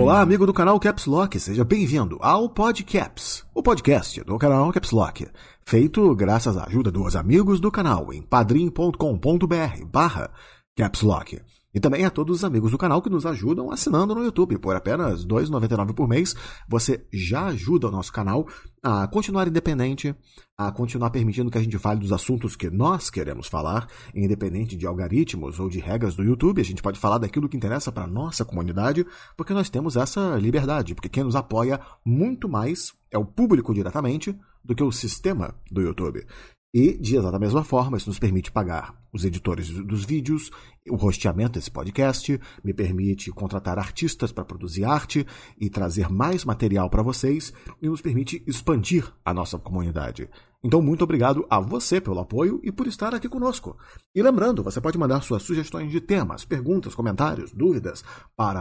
Olá, amigo do canal Caps Lock, seja bem-vindo ao Podcaps, o podcast do canal Caps Lock, feito graças à ajuda dos amigos do canal em padrim.com.br/Caps Lock. E também a todos os amigos do canal que nos ajudam assinando no YouTube. Por apenas R$ 2,99 por mês, você já ajuda o nosso canal a continuar independente, a continuar permitindo que a gente fale dos assuntos que nós queremos falar, independente de algoritmos ou de regras do YouTube. A gente pode falar daquilo que interessa para a nossa comunidade, porque nós temos essa liberdade, porque quem nos apoia muito mais é o público diretamente do que o sistema do YouTube. E, de exata mesma forma, isso nos permite pagar os editores dos vídeos, o rosteamento desse podcast, me permite contratar artistas para produzir arte e trazer mais material para vocês e nos permite expandir a nossa comunidade. Então, muito obrigado a você pelo apoio e por estar aqui conosco. E lembrando, você pode mandar suas sugestões de temas, perguntas, comentários, dúvidas para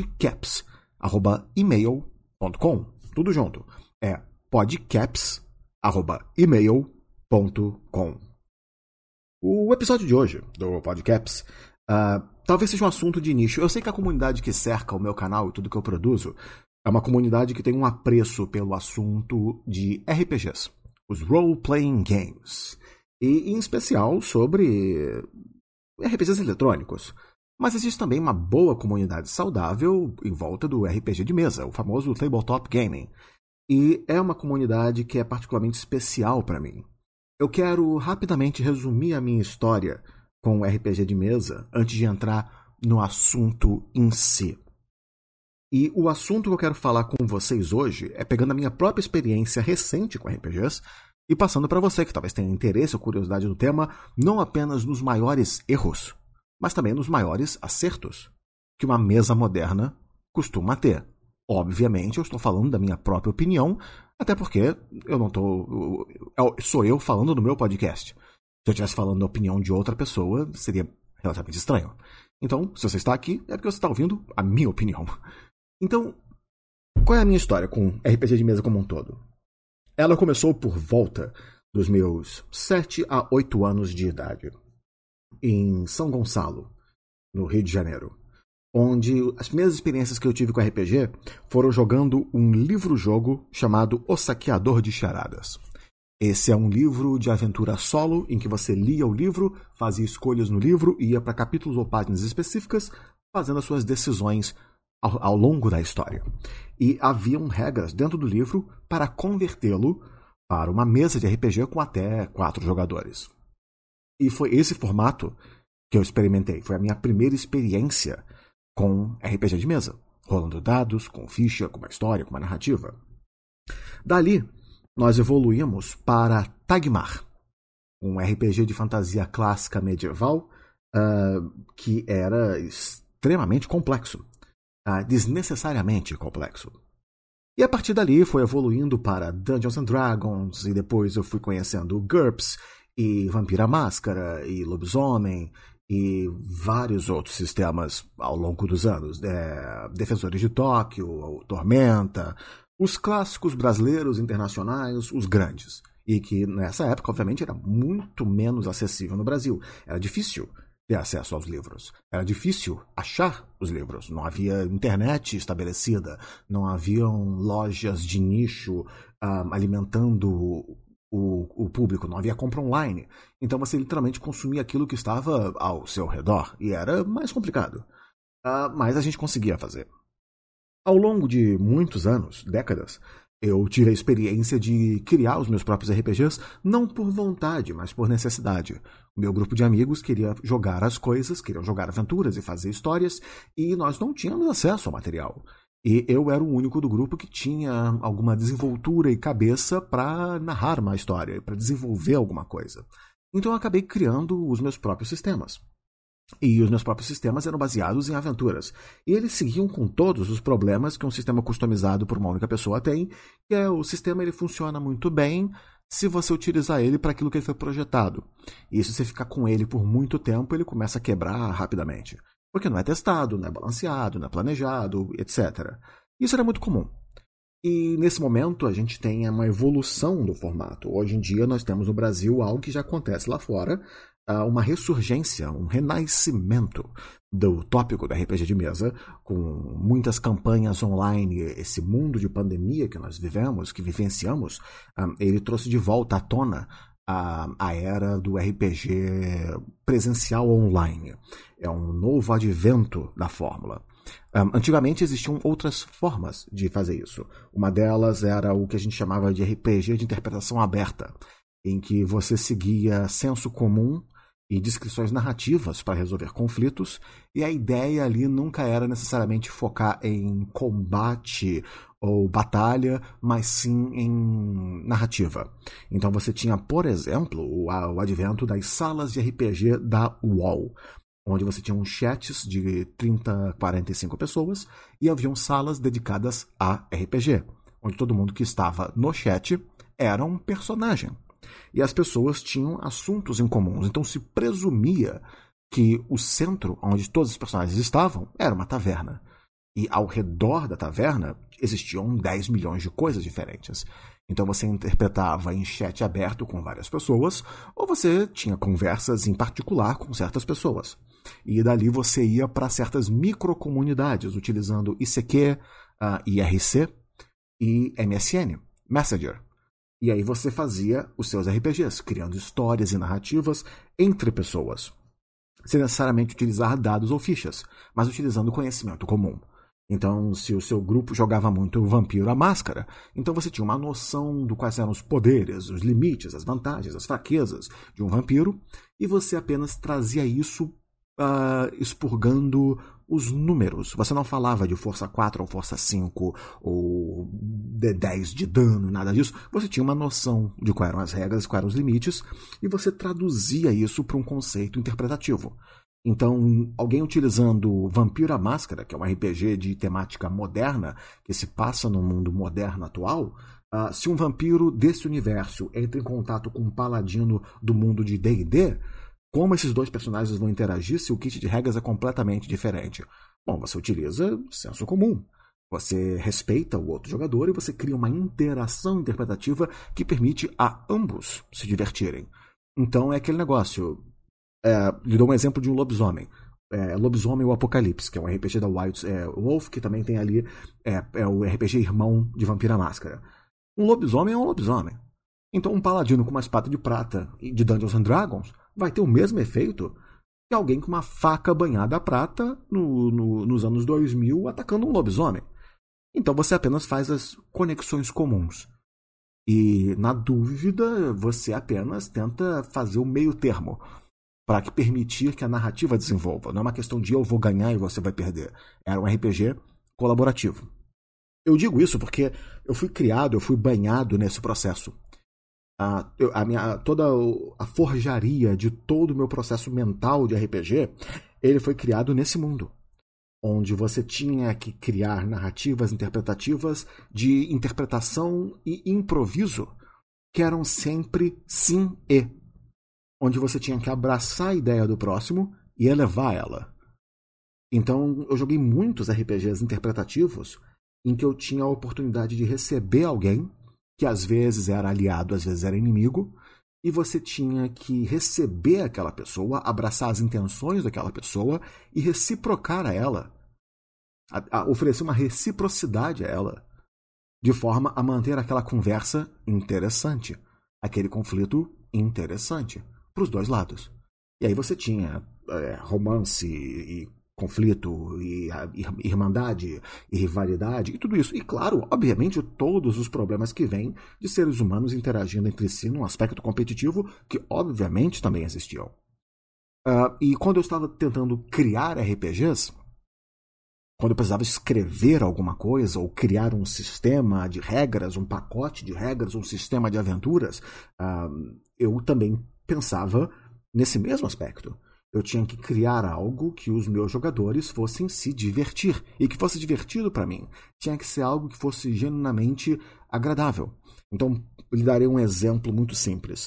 podcaps@email.com. Tudo junto. É podcaps@email.com. O episódio de hoje do Podcaps talvez seja um assunto de nicho. Eu sei que a comunidade que cerca o meu canal e tudo que eu produzo é uma comunidade que tem um apreço pelo assunto de RPGs, os Role-Playing Games, e em especial sobre RPGs eletrônicos. Mas existe também uma boa comunidade saudável em volta do RPG de mesa, o famoso Tabletop Gaming. E é uma comunidade que é particularmente especial para mim. Eu quero rapidamente resumir a minha história com o RPG de mesa antes de entrar no assunto em si. E o assunto que eu quero falar com vocês hoje é pegando a minha própria experiência recente com RPGs e passando para você que talvez tenha interesse ou curiosidade no tema, não apenas nos maiores erros, mas também nos maiores acertos que uma mesa moderna costuma ter. Obviamente, eu estou falando da minha própria opinião, até porque sou eu falando no meu podcast. Se eu estivesse falando da opinião de outra pessoa, seria relativamente estranho. Então, se você está aqui, é porque você está ouvindo a minha opinião. Então, qual é a minha história com RPG de mesa como um todo? Ela começou por volta dos meus 7 a 8 anos de idade, em São Gonçalo, no Rio de Janeiro, onde as primeiras experiências que eu tive com RPG foram jogando um livro-jogo chamado O Saqueador de Charadas. Esse é um livro de aventura solo, em que você lia o livro, fazia escolhas no livro e ia para capítulos ou páginas específicas, fazendo as suas decisões ao longo da história. E haviam regras dentro do livro para convertê-lo para uma mesa de RPG com até 4 jogadores. E foi esse formato que eu experimentei. Foi a minha primeira experiência com RPG de mesa, rolando dados, com ficha, com uma história, com uma narrativa. Dali, nós evoluímos para Tagmar, um RPG de fantasia clássica medieval que era extremamente complexo, desnecessariamente complexo. E a partir dali foi evoluindo para Dungeons and Dragons, e depois eu fui conhecendo GURPS, e Vampira Máscara, e Lobisomem, e vários outros sistemas ao longo dos anos. Defensores de Tóquio, Tormenta, os clássicos brasileiros, internacionais, os grandes. E que nessa época, obviamente, era muito menos acessível no Brasil. Era difícil ter acesso aos livros. Era difícil achar os livros. Não havia internet estabelecida, não haviam lojas de nicho alimentando o público, não havia compra online. Então você literalmente consumia aquilo que estava ao seu redor, e era mais complicado. Mas a gente conseguia fazer. Ao longo de muitos anos, décadas, eu tive a experiência de criar os meus próprios RPGs, não por vontade, mas por necessidade. O meu grupo de amigos queria jogar as coisas, queriam jogar aventuras e fazer histórias, e nós não tínhamos acesso ao material. E eu era o único do grupo que tinha alguma desenvoltura e cabeça para narrar uma história, para desenvolver alguma coisa. Então eu acabei criando os meus próprios sistemas. E os meus próprios sistemas eram baseados em aventuras. E eles seguiam com todos os problemas que um sistema customizado por uma única pessoa tem, que é o sistema ele funciona muito bem se você utilizar ele para aquilo que ele foi projetado. E se você ficar com ele por muito tempo, ele começa a quebrar rapidamente. Porque não é testado, não é balanceado, não é planejado, etc. Isso era muito comum. E nesse momento a gente tem uma evolução do formato. Hoje em dia nós temos no Brasil algo que já acontece lá fora, uma ressurgência, um renascimento do tópico da RPG de mesa, com muitas campanhas online. Esse mundo de pandemia que nós vivemos, que vivenciamos, ele trouxe de volta à tona a era do RPG presencial online. É um novo advento da fórmula. Antigamente existiam outras formas de fazer isso. Uma delas era o que a gente chamava de RPG de interpretação aberta, em que você seguia senso comum e descrições narrativas para resolver conflitos, e a ideia ali nunca era necessariamente focar em combate ou batalha, mas sim em narrativa. Então você tinha, por exemplo, o advento das salas de RPG da UOL, onde você tinha uns chats de 30, 45 pessoas e haviam salas dedicadas a RPG, onde todo mundo que estava no chat era um personagem. E as pessoas tinham assuntos em comuns, então se presumia que o centro onde todos os personagens estavam era uma taverna. E ao redor da taverna existiam 10 milhões de coisas diferentes. Então você interpretava em chat aberto com várias pessoas, ou você tinha conversas em particular com certas pessoas. E dali você ia para certas microcomunidades, utilizando ICQ, IRC e MSN, Messenger. E aí você fazia os seus RPGs, criando histórias e narrativas entre pessoas, sem necessariamente utilizar dados ou fichas, mas utilizando conhecimento comum. Então, se o seu grupo jogava muito Vampiro à Máscara, então você tinha uma noção do quais eram os poderes, os limites, as vantagens, as fraquezas de um vampiro, e você apenas trazia isso expurgando os números. Você não falava de força 4 ou força 5 ou D10 de dano, nada disso. Você tinha uma noção de quais eram as regras, quais eram os limites, e você traduzia isso para um conceito interpretativo. Então, alguém utilizando Vampiro à Máscara, que é um RPG de temática moderna, que se passa no mundo moderno atual, se um vampiro desse universo entra em contato com um paladino do mundo de D&D, como esses dois personagens vão interagir se o kit de regras é completamente diferente? Bom, você utiliza senso comum. Você respeita o outro jogador e você cria uma interação interpretativa que permite a ambos se divertirem. Então é aquele negócio. Lhe dou um exemplo de um lobisomem. Lobisomem ou Apocalipse, que é um RPG da White Wolf, que também tem ali o RPG irmão de Vampiro à Máscara. Um lobisomem é um lobisomem. Então um paladino com uma espada de prata de Dungeons and Dragons vai ter o mesmo efeito que alguém com uma faca banhada a prata nos anos 2000 atacando um lobisomem. Então você apenas faz as conexões comuns. E, na dúvida, você apenas tenta fazer o meio termo para permitir que a narrativa desenvolva. Não é uma questão de eu vou ganhar e você vai perder. Era um RPG colaborativo. Eu digo isso porque eu fui banhado nesse processo. Toda a forjaria de todo o meu processo mental de RPG, ele foi criado nesse mundo, onde você tinha que criar narrativas interpretativas de interpretação e improviso, que eram sempre sim e, onde você tinha que abraçar a ideia do próximo e elevar ela. Então eu joguei muitos RPGs interpretativos em que eu tinha a oportunidade de receber alguém que às vezes era aliado, às vezes era inimigo, e você tinha que receber aquela pessoa, abraçar as intenções daquela pessoa e reciprocar a ela, oferecer uma reciprocidade a ela, de forma a manter aquela conversa interessante, aquele conflito interessante, para os dois lados. E aí você tinha romance e conflito, e irmandade, e rivalidade, e tudo isso. E claro, obviamente, todos os problemas que vêm de seres humanos interagindo entre si num aspecto competitivo, que obviamente também existiam. E quando eu estava tentando criar RPGs, quando eu precisava escrever alguma coisa, ou criar um sistema de regras, um pacote de regras, um sistema de aventuras, eu também pensava nesse mesmo aspecto. Eu tinha que criar algo que os meus jogadores fossem se divertir, e que fosse divertido para mim. Tinha que ser algo que fosse genuinamente agradável. Então, eu lhe darei um exemplo muito simples.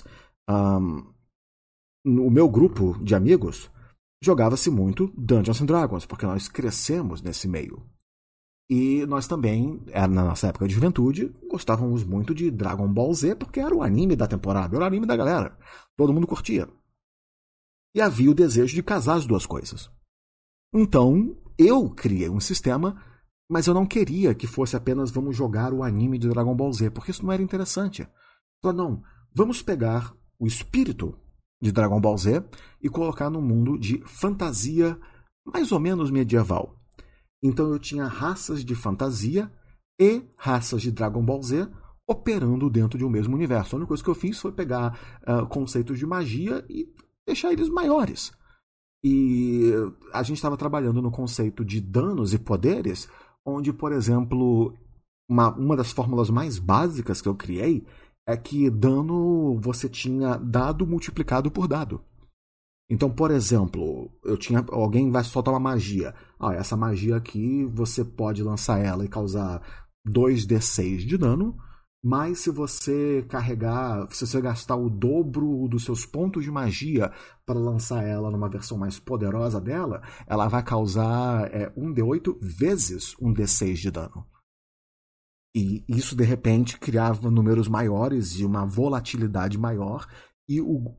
No meu grupo de amigos, jogava-se muito Dungeons and Dragons, porque nós crescemos nesse meio. E nós também, na nossa época de juventude, gostávamos muito de Dragon Ball Z, porque era o anime da temporada, era o anime da galera. Todo mundo curtia. e havia o desejo de casar as duas coisas. Então, eu criei um sistema, mas eu não queria que fosse apenas vamos jogar o anime de Dragon Ball Z, porque isso não era interessante. Falei, não, vamos pegar o espírito de Dragon Ball Z e colocar num mundo de fantasia mais ou menos medieval. Então eu tinha raças de fantasia e raças de Dragon Ball Z operando dentro de um mesmo universo. A única coisa que eu fiz foi pegar conceitos de magia e deixar eles maiores. E a gente estava trabalhando no conceito de danos e poderes, onde, por exemplo, uma das fórmulas mais básicas que eu criei é que dano você tinha dado multiplicado por dado. Então, por exemplo, alguém vai soltar uma magia. Essa magia aqui, você pode lançar ela e causar 2d6 de dano, mas se você gastar o dobro dos seus pontos de magia para lançar ela numa versão mais poderosa dela, ela vai causar 1d8 vezes 1d6 de dano. E isso, de repente, criava números maiores e uma volatilidade maior, e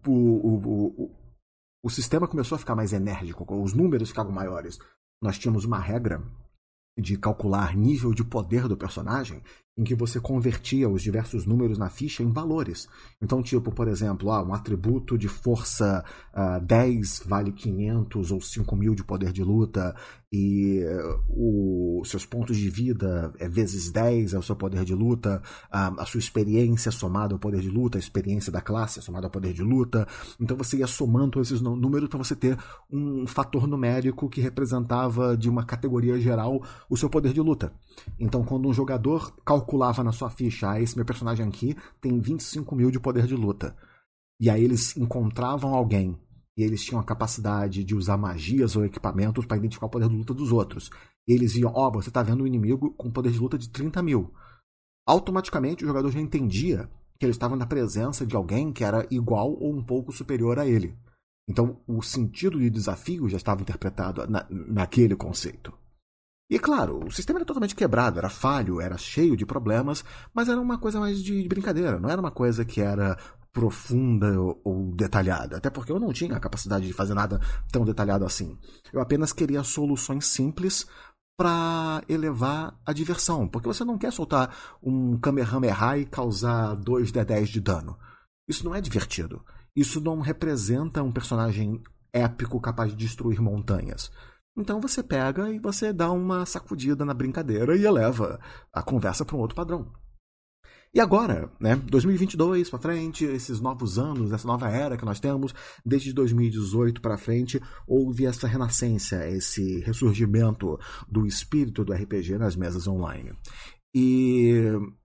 o sistema começou a ficar mais enérgico, os números ficavam maiores. Nós tínhamos uma regra de calcular nível de poder do personagem, em que você convertia os diversos números na ficha em valores. Então, tipo, por exemplo, um atributo de força 10 vale 500 ou 5.000 de poder de luta, e os seus pontos de vida vezes 10 é o seu poder de luta, a sua experiência somada ao poder de luta, a experiência da classe somada ao poder de luta. Então você ia somando todos esses números para você ter um fator numérico que representava de uma categoria geral o seu poder de luta. Então, quando um jogador calculava na sua ficha, esse meu personagem aqui tem 25.000 de poder de luta, e aí eles encontravam alguém e eles tinham a capacidade de usar magias ou equipamentos para identificar o poder de luta dos outros, e eles viam, você está vendo um inimigo com poder de luta de 30.000. Automaticamente o jogador já entendia que ele estava na presença de alguém que era igual ou um pouco superior a ele. Então o sentido de desafio já estava interpretado naquele conceito. E claro, o sistema era totalmente quebrado, era falho, era cheio de problemas, mas era uma coisa mais de brincadeira, não era uma coisa que era profunda ou detalhada, até porque eu não tinha a capacidade de fazer nada tão detalhado assim. Eu apenas queria soluções simples para elevar a diversão, porque você não quer soltar um Kamehameha e causar 2d10 de dano. Isso não é divertido. Isso não representa um personagem épico capaz de destruir montanhas. Então você pega e você dá uma sacudida na brincadeira e eleva a conversa para um outro padrão. E agora, 2022 para frente, esses novos anos, essa nova era que nós temos, desde 2018 para frente, houve essa renascença, esse ressurgimento do espírito do RPG nas mesas online. E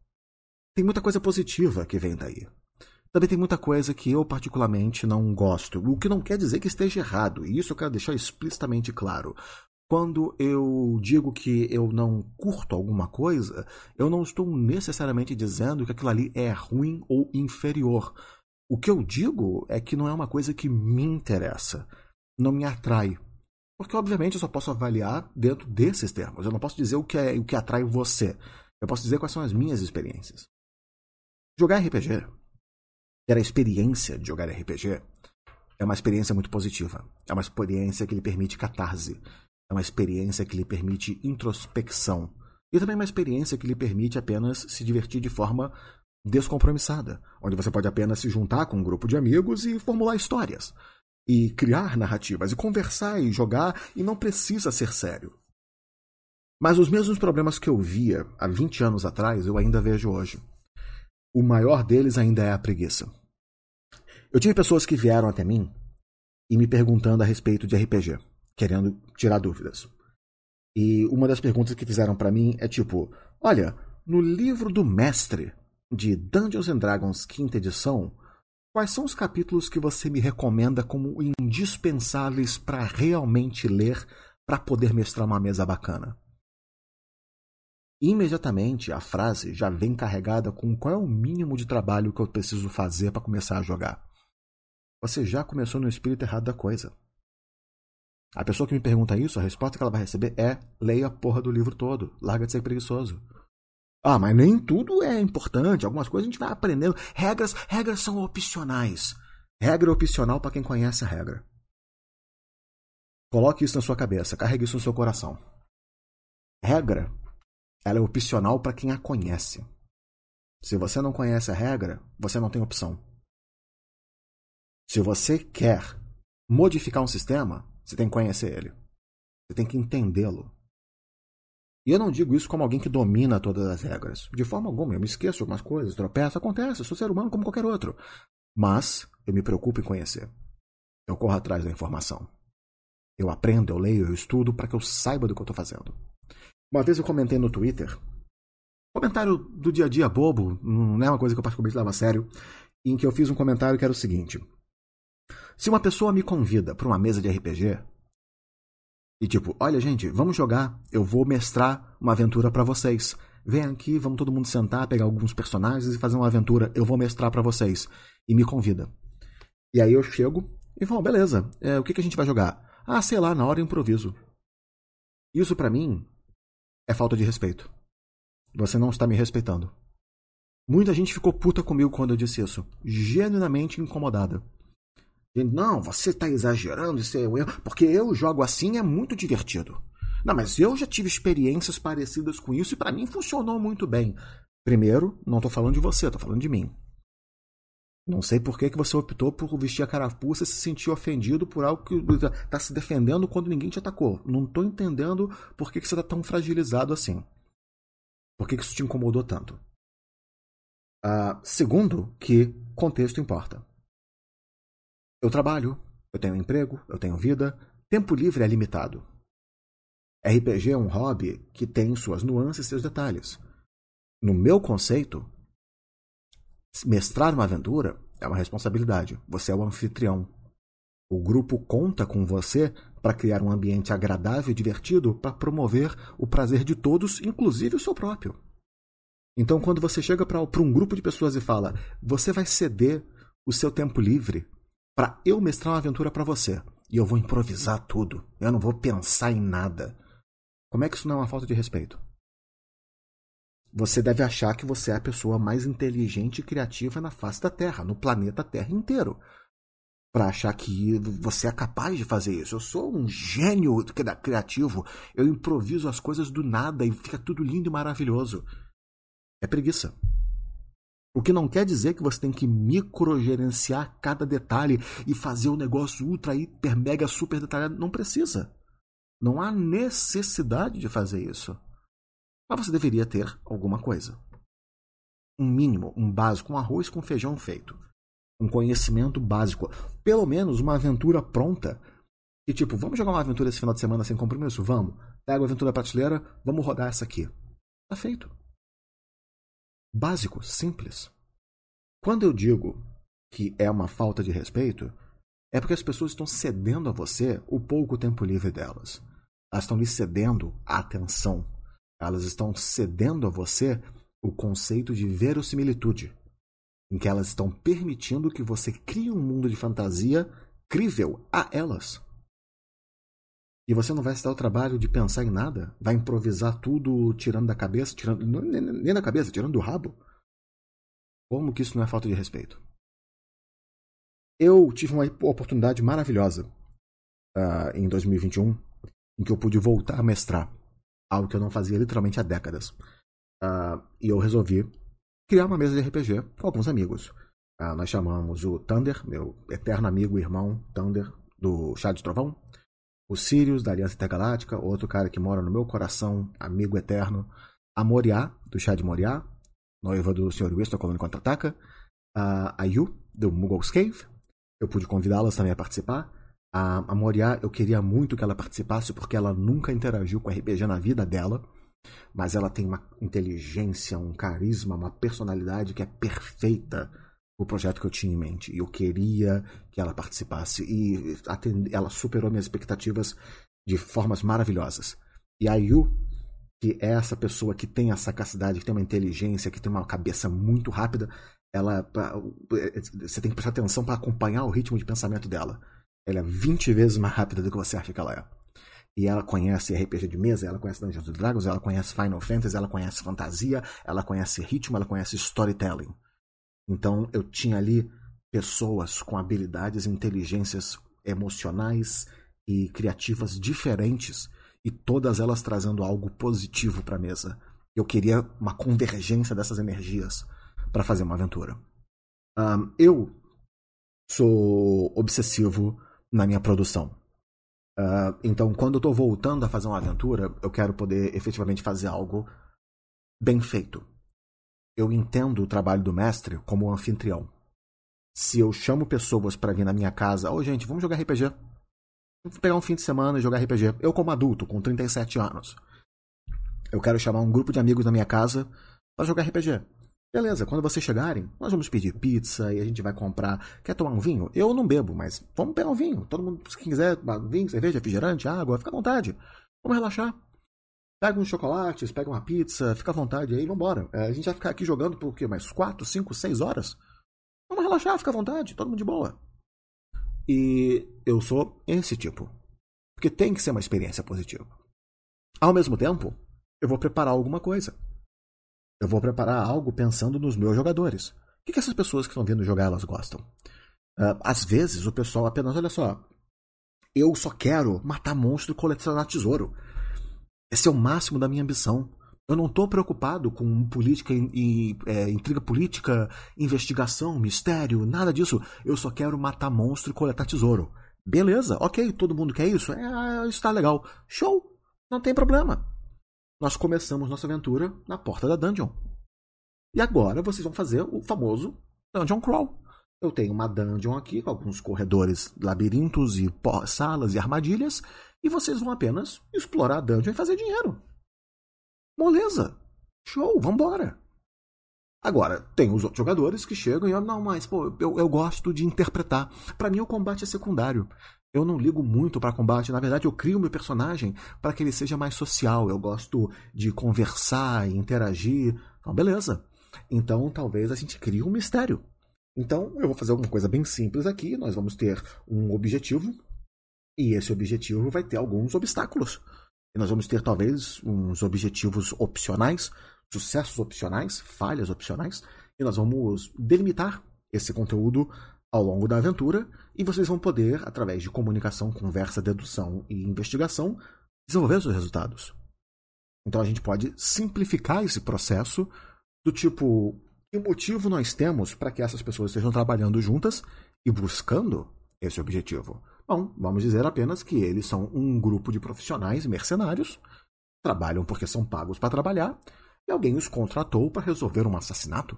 tem muita coisa positiva que vem daí. Também tem muita coisa que eu particularmente não gosto, o que não quer dizer que esteja errado, e isso eu quero deixar explicitamente claro. Quando eu digo que eu não curto alguma coisa, eu não estou necessariamente dizendo que aquilo ali é ruim ou inferior. O que eu digo é que não é uma coisa que me interessa, não me atrai. Porque, obviamente, eu só posso avaliar dentro desses termos. Eu não posso dizer o que atrai você. Eu posso dizer quais são as minhas experiências. Jogar RPG, ter a experiência de jogar RPG, é uma experiência muito positiva. É uma experiência que lhe permite catarse. É uma experiência que lhe permite introspecção. E também uma experiência que lhe permite apenas se divertir de forma descompromissada, onde você pode apenas se juntar com um grupo de amigos e formular histórias, e criar narrativas, e conversar e jogar, e não precisa ser sério. Mas os mesmos problemas que eu via há 20 anos atrás, eu ainda vejo hoje. O maior deles ainda é a preguiça. Eu tive pessoas que vieram até mim e me perguntando a respeito de RPG, querendo tirar dúvidas. E uma das perguntas que fizeram pra mim é tipo, olha, no livro do mestre de Dungeons and Dragons 5ª edição, quais são os capítulos que você me recomenda como indispensáveis para realmente ler para poder mestrar uma mesa bacana? Imediatamente a frase já vem carregada com qual é o mínimo de trabalho que eu preciso fazer para começar a jogar. Você já começou no espírito errado da coisa. A pessoa que me pergunta isso, a resposta que ela vai receber é: leia a porra do livro todo, larga de ser preguiçoso. Mas nem tudo é importante, algumas coisas a gente vai aprendendo. Regras são opcionais. Regra é opcional para quem conhece a regra. Coloque isso na sua cabeça, carregue isso no seu coração. Regra, ela é opcional para quem a conhece. Se você não conhece a regra, você não tem opção. Se você quer modificar um sistema, você tem que conhecer ele. Você tem que entendê-lo. E eu não digo isso como alguém que domina todas as regras. De forma alguma, eu me esqueço de algumas coisas, tropeço, acontece, eu sou ser humano como qualquer outro. Mas eu me preocupo em conhecer. Eu corro atrás da informação. Eu aprendo, eu leio, eu estudo para que eu saiba do que eu estou fazendo. Uma vez eu comentei no Twitter, comentário do dia a dia bobo, não é uma coisa que eu particularmente lavo a sério, em que eu fiz um comentário que era o seguinte: se uma pessoa me convida para uma mesa de RPG e tipo, olha gente, vamos jogar, eu vou mestrar uma aventura para vocês. Vem aqui, vamos todo mundo sentar, pegar alguns personagens e fazer uma aventura, eu vou mestrar para vocês. E me convida. E aí eu chego e falo, beleza, o que a gente vai jogar? Ah, sei lá, na hora eu improviso. Isso pra mim é falta de respeito. Você não está me respeitando. Muita gente ficou puta comigo quando eu disse isso. Genuinamente incomodada. Não, você está exagerando, isso é erro, porque eu jogo assim é muito divertido. Não, mas eu já tive experiências parecidas com isso e pra mim funcionou muito bem. Primeiro, não tô falando de você, tô falando de mim. Não sei por que você optou por vestir a carapuça e se sentir ofendido por algo que tá se defendendo quando ninguém te atacou. Não tô entendendo por que você tá tão fragilizado assim. Por que isso te incomodou tanto? Segundo, que contexto importa. Eu trabalho, eu tenho emprego, eu tenho vida, tempo livre é limitado. RPG é um hobby que tem suas nuances e seus detalhes. No meu conceito, mestrar uma aventura é uma responsabilidade. Você é o anfitrião. O grupo conta com você para criar um ambiente agradável e divertido para promover o prazer de todos, inclusive o seu próprio. Então, quando você chega para um grupo de pessoas e fala, você vai ceder o seu tempo livre para eu mestrar uma aventura para você e eu vou improvisar tudo, eu não vou pensar em nada. Como é que isso não é uma falta de respeito? Você deve achar que você é a pessoa mais inteligente e criativa na face da Terra, no planeta Terra inteiro. Para achar que você é capaz de fazer isso. Eu sou um gênio criativo. Eu improviso as coisas do nada e fica tudo lindo e maravilhoso. É preguiça. O que não quer dizer que você tem que microgerenciar cada detalhe e fazer o negócio ultra, hiper, mega, super detalhado. Não precisa. Não há necessidade de fazer isso. Mas você deveria ter alguma coisa. Um mínimo, um básico, um arroz com feijão feito. Um conhecimento básico. Pelo menos uma aventura pronta. E tipo, vamos jogar uma aventura esse final de semana sem compromisso? Vamos. Pega a aventura da prateleira, vamos rodar essa aqui. Tá feito. Básico, simples. Quando eu digo que é uma falta de respeito, é porque as pessoas estão cedendo a você o pouco tempo livre delas. Elas estão lhe cedendo a atenção. Elas estão cedendo a você o conceito de verossimilitude, em que elas estão permitindo que você crie um mundo de fantasia crível a elas. E você não vai se dar o trabalho de pensar em nada? Vai improvisar tudo tirando da cabeça, nem da cabeça, tirando do rabo? Como que isso não é falta de respeito? Eu tive uma oportunidade maravilhosa em 2021, em que eu pude voltar a mestrar. Algo que eu não fazia literalmente há décadas. E eu resolvi criar uma mesa de RPG com alguns amigos. Nós chamamos o Thunder, meu eterno amigo e irmão Thunder, do Chá de Trovão. O Sirius, da Aliança Intergaláctica, outro cara que mora no meu coração, amigo eterno. A Moriá, do Chá de Moriá, noiva do Sr. Winston, Colônia Contra-Ataca. A Yu, do Muggle's Cave. Eu pude convidá-las também a participar. A Moriá, eu queria muito que ela participasse, porque ela nunca interagiu com RPG na vida dela. Mas ela tem uma inteligência, um carisma, uma personalidade que é perfeita pro projeto que eu tinha em mente. E eu queria que ela participasse. E ela superou minhas expectativas de formas maravilhosas. E a Yu, que é essa pessoa que tem essa capacidade, que tem uma inteligência, que tem uma cabeça muito rápida, você tem que prestar atenção para acompanhar o ritmo de pensamento dela. Ela é 20 vezes mais rápida do que você acha que ela é. E ela conhece RPG de mesa, ela conhece Dungeons & Dragons, ela conhece Final Fantasy, ela conhece fantasia, ela conhece ritmo, ela conhece storytelling. Então eu tinha ali pessoas com habilidades e inteligências emocionais e criativas diferentes, e todas elas trazendo algo positivo para a mesa. Eu queria uma convergência dessas energias para fazer uma aventura. Eu sou obsessivo na minha produção. Então, quando eu estou voltando a fazer uma aventura, eu quero poder efetivamente fazer algo bem feito. Eu entendo o trabalho do mestre como um anfitrião. Se eu chamo pessoas para vir na minha casa, gente, vamos jogar RPG. Vamos pegar um fim de semana e jogar RPG. Eu, como adulto, com 37 anos, eu quero chamar um grupo de amigos na minha casa para jogar RPG. Beleza, quando vocês chegarem, nós vamos pedir pizza e a gente vai comprar. Quer tomar um vinho? Eu não bebo, mas vamos pegar um vinho. Todo mundo, se quiser, vinho, cerveja, refrigerante, água, fica à vontade. Vamos relaxar. Pega uns chocolates, pega uma pizza, fica à vontade aí, vambora. A gente vai ficar aqui jogando por quê? Mais 4, 5, 6 horas? Vamos relaxar, fica à vontade, todo mundo de boa. E eu sou esse tipo. Porque tem que ser uma experiência positiva. Ao mesmo tempo, eu vou preparar alguma coisa. Eu vou preparar algo pensando nos meus jogadores. O que essas pessoas que estão vindo jogar, elas gostam? Às vezes, o pessoal apenas, olha só, eu só quero matar monstro e colecionar tesouro. Esse é o máximo da minha ambição. Eu não estou preocupado com política e intriga política, investigação, mistério, nada disso. Eu só quero matar monstro e coletar tesouro. Beleza, ok, todo mundo quer isso? Está legal. Show, não tem problema. Nós começamos nossa aventura na porta da dungeon. E agora vocês vão fazer o famoso dungeon crawl. Eu tenho uma dungeon aqui com alguns corredores, labirintos e salas e armadilhas. E vocês vão apenas explorar a dungeon e fazer dinheiro. Moleza. Show, vambora. Agora, tem os outros jogadores que chegam e não, mas pô, eu gosto de interpretar. Pra mim o combate é secundário. Eu não ligo muito pra combate. Na verdade, eu crio meu personagem para que ele seja mais social. Eu gosto de conversar e interagir. Então, beleza. Então, talvez a gente crie um mistério. Então, eu vou fazer alguma coisa bem simples aqui. Nós vamos ter um objetivo. E esse objetivo vai ter alguns obstáculos. E nós vamos ter, talvez, uns objetivos opcionais, sucessos opcionais, falhas opcionais. E nós vamos delimitar esse conteúdo ao longo da aventura. E vocês vão poder, através de comunicação, conversa, dedução e investigação, desenvolver os seus resultados. Então a gente pode simplificar esse processo do tipo, que motivo nós temos para que essas pessoas estejam trabalhando juntas e buscando esse objetivo? Bom, vamos dizer apenas que eles são um grupo de profissionais mercenários, trabalham porque são pagos para trabalhar, e alguém os contratou para resolver um assassinato.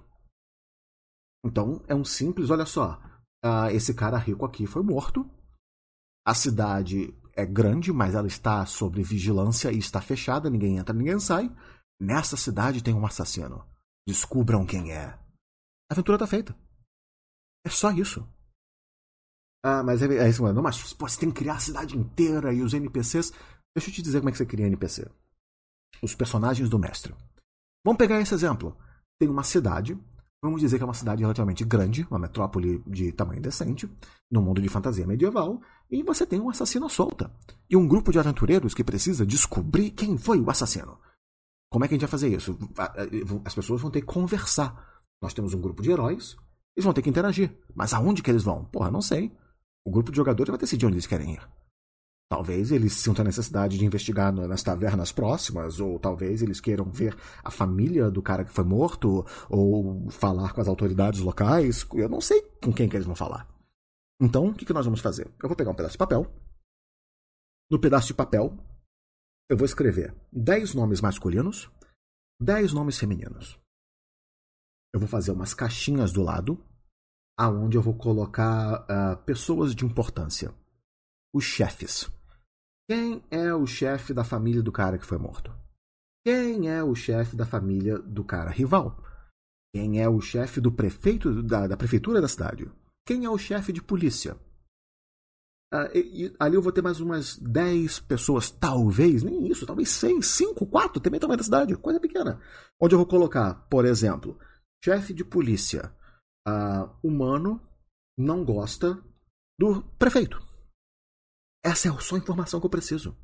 Então, é um simples, olha só, esse cara rico aqui foi morto, a cidade é grande, mas ela está sob vigilância e está fechada, ninguém entra, ninguém sai. Nessa cidade tem um assassino. Descubram quem é. A aventura está feita. É só isso. Mas é isso, mano. Mas pô, você tem que criar a cidade inteira e os NPCs. Deixa eu te dizer como é que você cria NPC. Os personagens do mestre. Vamos pegar esse exemplo. Tem uma cidade. Vamos dizer que é uma cidade relativamente grande, uma metrópole de tamanho decente, no mundo de fantasia medieval, e você tem um assassino à solta. E um grupo de aventureiros que precisa descobrir quem foi o assassino. Como é que a gente vai fazer isso? As pessoas vão ter que conversar. Nós temos um grupo de heróis, eles vão ter que interagir. Mas aonde que eles vão? Porra, não sei. O grupo de jogadores vai decidir onde eles querem ir. Talvez eles sintam a necessidade de investigar nas tavernas próximas, ou talvez eles queiram ver a família do cara que foi morto, ou falar com as autoridades locais. Eu não sei com quem que eles vão falar. Então, o que nós vamos fazer? Eu vou pegar um pedaço de papel. No pedaço de papel, eu vou escrever 10 nomes masculinos, 10 nomes femininos. Eu vou fazer umas caixinhas do lado, aonde eu vou colocar pessoas de importância. Os chefes. Quem é o chefe da família do cara que foi morto? Quem é o chefe da família do cara rival? Quem é o chefe do prefeito da prefeitura da cidade? Quem é o chefe de polícia? Ali eu vou ter mais umas 10 pessoas, talvez, nem isso, talvez 6, 5, 4, também tamanho da cidade, coisa pequena. Onde eu vou colocar, por exemplo, chefe de polícia humano não gosta do prefeito. Essa é só a informação que eu preciso.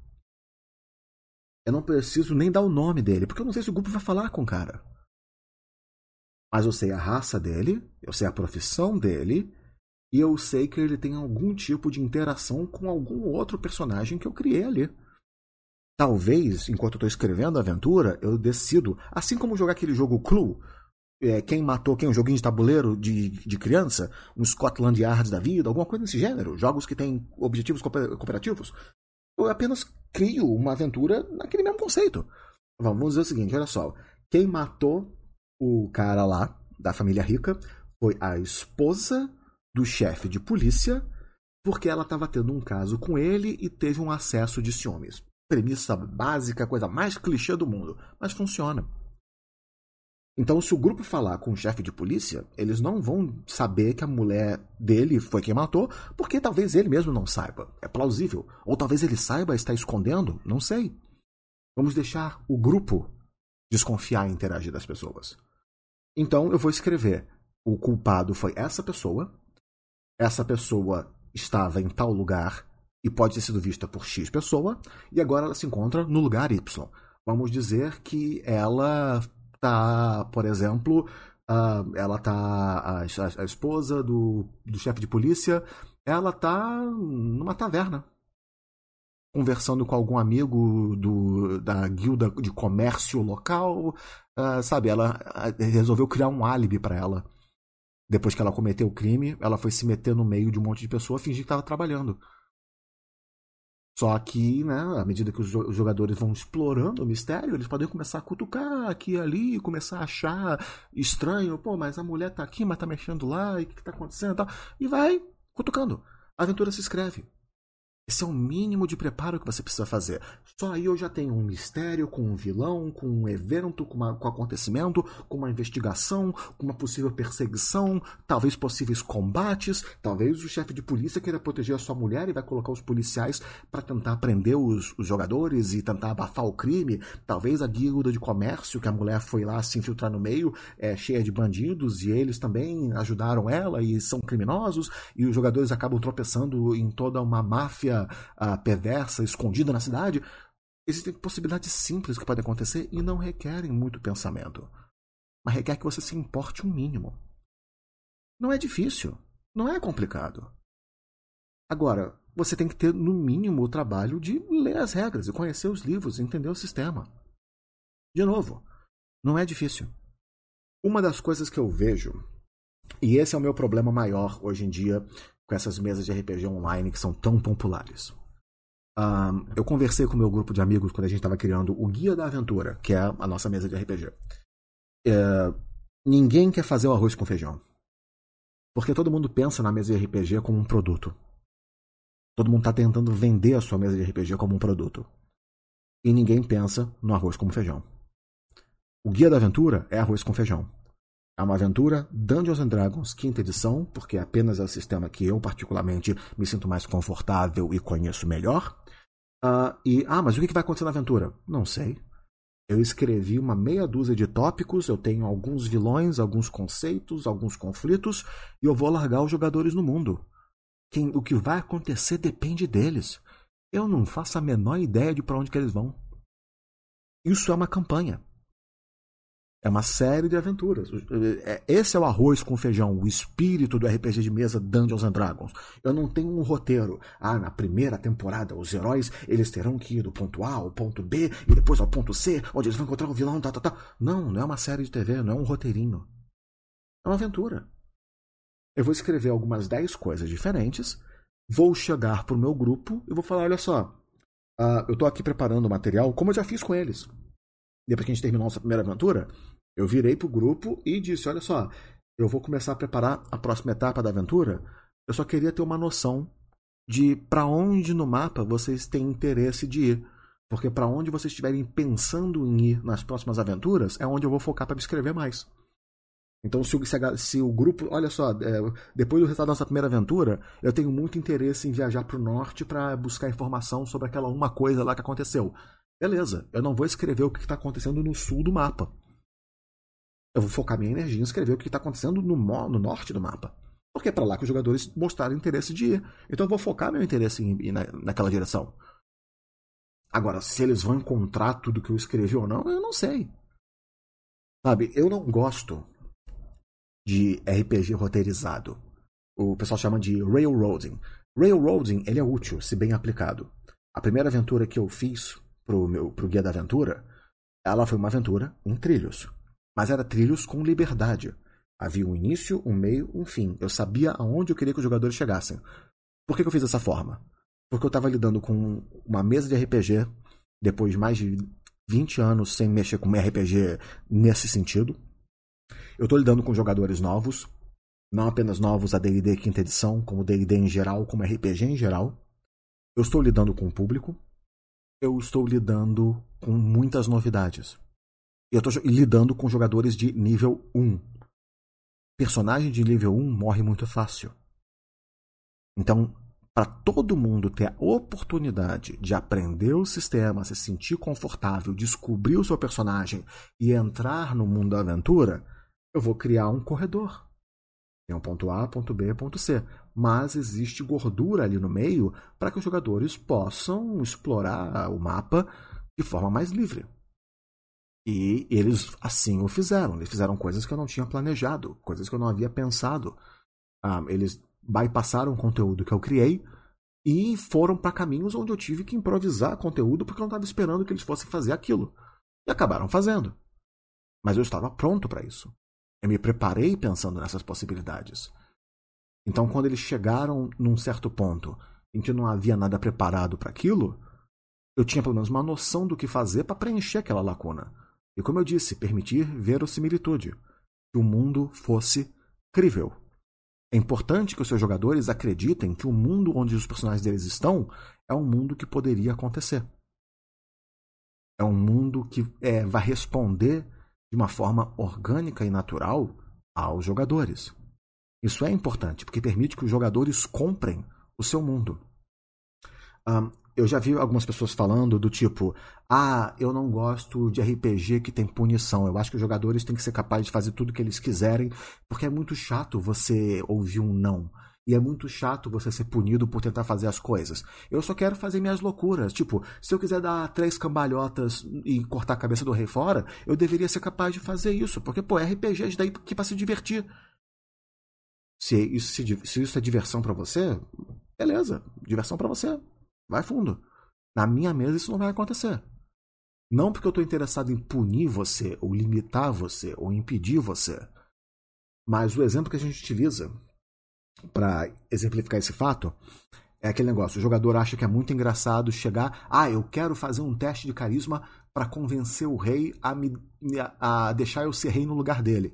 Eu não preciso nem dar o nome dele, porque eu não sei se o grupo vai falar com o cara. Mas eu sei a raça dele, eu sei a profissão dele, E eu sei que ele tem algum tipo de interação com algum outro personagem que eu criei ali. Talvez, enquanto eu estou escrevendo a aventura, eu decido, assim como jogar aquele jogo Clue, quem matou quem, um joguinho de tabuleiro de criança, um Scotland Yard da vida, alguma coisa desse gênero, jogos que têm objetivos cooperativos, eu apenas crio uma aventura naquele mesmo conceito. Vamos dizer o seguinte, olha só, quem matou o cara lá, da família rica, foi a esposa do chefe de polícia, porque ela estava tendo um caso com ele e teve um acesso de ciúmes. Premissa básica, coisa mais clichê do mundo, mas funciona. Então, se o grupo falar com o chefe de polícia, eles não vão saber que a mulher dele foi quem matou, porque talvez ele mesmo não saiba. É plausível. Ou talvez ele saiba e está escondendo, não sei. Vamos deixar o grupo desconfiar e interagir das pessoas. Então, eu vou escrever: o culpado foi essa pessoa estava em tal lugar e pode ter sido vista por X pessoa, e agora ela se encontra no lugar Y. Vamos dizer que ela tá, por exemplo, ela tá, a esposa do chefe de polícia, ela tá numa taverna, conversando com algum amigo da guilda de comércio local, sabe? Ela resolveu criar um álibi para ela. Depois que ela cometeu o crime, ela foi se meter no meio de um monte de pessoas, fingir que estava trabalhando. Só que, né, à medida que os jogadores vão explorando o mistério, eles podem começar a cutucar aqui e ali, começar a achar estranho. Pô, mas a mulher tá aqui, mas tá mexendo lá, e o que tá acontecendo? E vai cutucando. A aventura se escreve. Esse é o mínimo de preparo que você precisa fazer. Só aí eu já tenho um mistério, com um vilão, com um evento, com acontecimento, com uma investigação, com uma possível perseguição, talvez possíveis combates, talvez o chefe de polícia queira proteger a sua mulher e vai colocar os policiais para tentar prender os jogadores e tentar abafar o crime. Talvez a guilda de comércio, que a mulher foi lá se infiltrar no meio, é cheia de bandidos e eles também ajudaram ela e são criminosos, e os jogadores acabam tropeçando em toda uma máfia perversa, escondida na cidade. Existem possibilidades simples que podem acontecer e não requerem muito pensamento. Mas requer que você se importe um mínimo. Não é difícil. Não é complicado. Agora, você tem que ter, no mínimo, o trabalho de ler as regras e conhecer os livros e entender o sistema. De novo, não é difícil. Uma das coisas que eu vejo, e esse é o meu problema maior hoje em dia com essas mesas de RPG online que são tão populares. Eu conversei com o meu grupo de amigos quando a gente estava criando o Guia da Aventura, que é a nossa mesa de RPG. Ninguém quer fazer o arroz com feijão. Porque todo mundo pensa na mesa de RPG como um produto. Todo mundo está tentando vender a sua mesa de RPG como um produto. E ninguém pensa no arroz como feijão. O Guia da Aventura é arroz com feijão. É uma aventura Dungeons & Dragons, quinta edição, porque apenas é o sistema que eu, particularmente, me sinto mais confortável e conheço melhor. Mas o que vai acontecer na aventura? Não sei. Eu escrevi uma meia dúzia de tópicos, eu tenho alguns vilões, alguns conceitos, alguns conflitos, e eu vou largar os jogadores no mundo. O que vai acontecer depende deles. Eu não faço a menor ideia de para onde que eles vão. Isso é uma campanha. É uma série de aventuras. Esse é o arroz com feijão, o espírito do RPG de mesa Dungeons & Dragons. Eu não tenho um roteiro. Na primeira temporada, os heróis eles terão que ir do ponto A ao ponto B e depois ao ponto C, onde eles vão encontrar o vilão, tá. Não é uma série de TV, não é um roteirinho. É uma aventura. Eu vou escrever algumas 10 coisas diferentes, vou chegar pro meu grupo e vou falar, olha só, eu tô aqui preparando o material, como eu já fiz com eles. Depois que a gente terminou a nossa primeira aventura, eu virei pro grupo e disse, olha só, eu vou começar a preparar a próxima etapa da aventura, eu só queria ter uma noção de para onde no mapa vocês têm interesse de ir. Porque para onde vocês estiverem pensando em ir nas próximas aventuras, é onde eu vou focar para me escrever mais. Então, se o grupo... Olha só, depois do resultado da nossa primeira aventura, eu tenho muito interesse em viajar pro norte para buscar informação sobre aquela uma coisa lá que aconteceu. Beleza, eu não vou escrever o que está acontecendo no sul do mapa. Eu vou focar minha energia em escrever o que está acontecendo no norte do mapa. Porque é para lá que os jogadores mostraram interesse de ir. Então eu vou focar meu interesse em ir naquela direção. Agora, se eles vão encontrar tudo que eu escrevi ou não, eu não sei. Sabe, eu não gosto de RPG roteirizado. O pessoal chama de railroading. Railroading, ele é útil, se bem aplicado. A primeira aventura que eu fiz pro Guia da Aventura, ela foi uma aventura em trilhos. Mas era trilhos com liberdade. Havia um início, um meio, um fim. Eu sabia aonde eu queria que os jogadores chegassem. Por que eu fiz dessa forma? Porque eu estava lidando com uma mesa de RPG, depois de mais de 20 anos sem mexer com RPG nesse sentido. Eu estou lidando com jogadores novos, não apenas novos a D&D quinta edição, como D&D em geral, como RPG em geral. Eu estou lidando com o público. Eu estou lidando com muitas novidades. E eu estou lidando com jogadores de nível 1. Personagem de nível 1 morre muito fácil. Então, para todo mundo ter a oportunidade de aprender o sistema, se sentir confortável, descobrir o seu personagem e entrar no mundo da aventura, eu vou criar um corredor. Tem um ponto A, ponto B, ponto C. Mas existe gordura ali no meio para que os jogadores possam explorar o mapa de forma mais livre. E eles assim o fizeram. Eles fizeram coisas que eu não tinha planejado, coisas que eu não havia pensado. Eles bypassaram o conteúdo que eu criei e foram para caminhos onde eu tive que improvisar conteúdo porque eu não estava esperando que eles fossem fazer aquilo. E acabaram fazendo. Mas eu estava pronto para isso. Eu me preparei pensando nessas possibilidades. Então, quando eles chegaram num certo ponto em que não havia nada preparado para aquilo, eu tinha pelo menos uma noção do que fazer para preencher aquela lacuna. E como eu disse, permitir verossimilitude. Que o mundo fosse crível. É importante que os seus jogadores acreditem que o mundo onde os personagens deles estão é um mundo que poderia acontecer. É um mundo que vai responder de uma forma orgânica e natural aos jogadores. Isso é importante, porque permite que os jogadores comprem o seu mundo. Eu já vi algumas pessoas falando do tipo, eu não gosto de RPG que tem punição. Eu acho que os jogadores têm que ser capazes de fazer tudo o que eles quiserem, porque é muito chato você ouvir um não. E é muito chato você ser punido por tentar fazer as coisas. Eu só quero fazer minhas loucuras. Tipo, se eu quiser dar 3 cambalhotas e cortar a cabeça do rei fora, eu deveria ser capaz de fazer isso. Porque, RPG é isso daí aqui pra se divertir. Se isso é diversão pra você, beleza. Diversão pra você. Vai fundo. Na minha mesa isso não vai acontecer. Não porque eu tô interessado em punir você, ou limitar você, ou impedir você. Mas o exemplo que a gente utiliza para exemplificar esse fato é aquele negócio, o jogador acha que é muito engraçado chegar, eu quero fazer um teste de carisma para convencer o rei a deixar eu ser rei no lugar dele.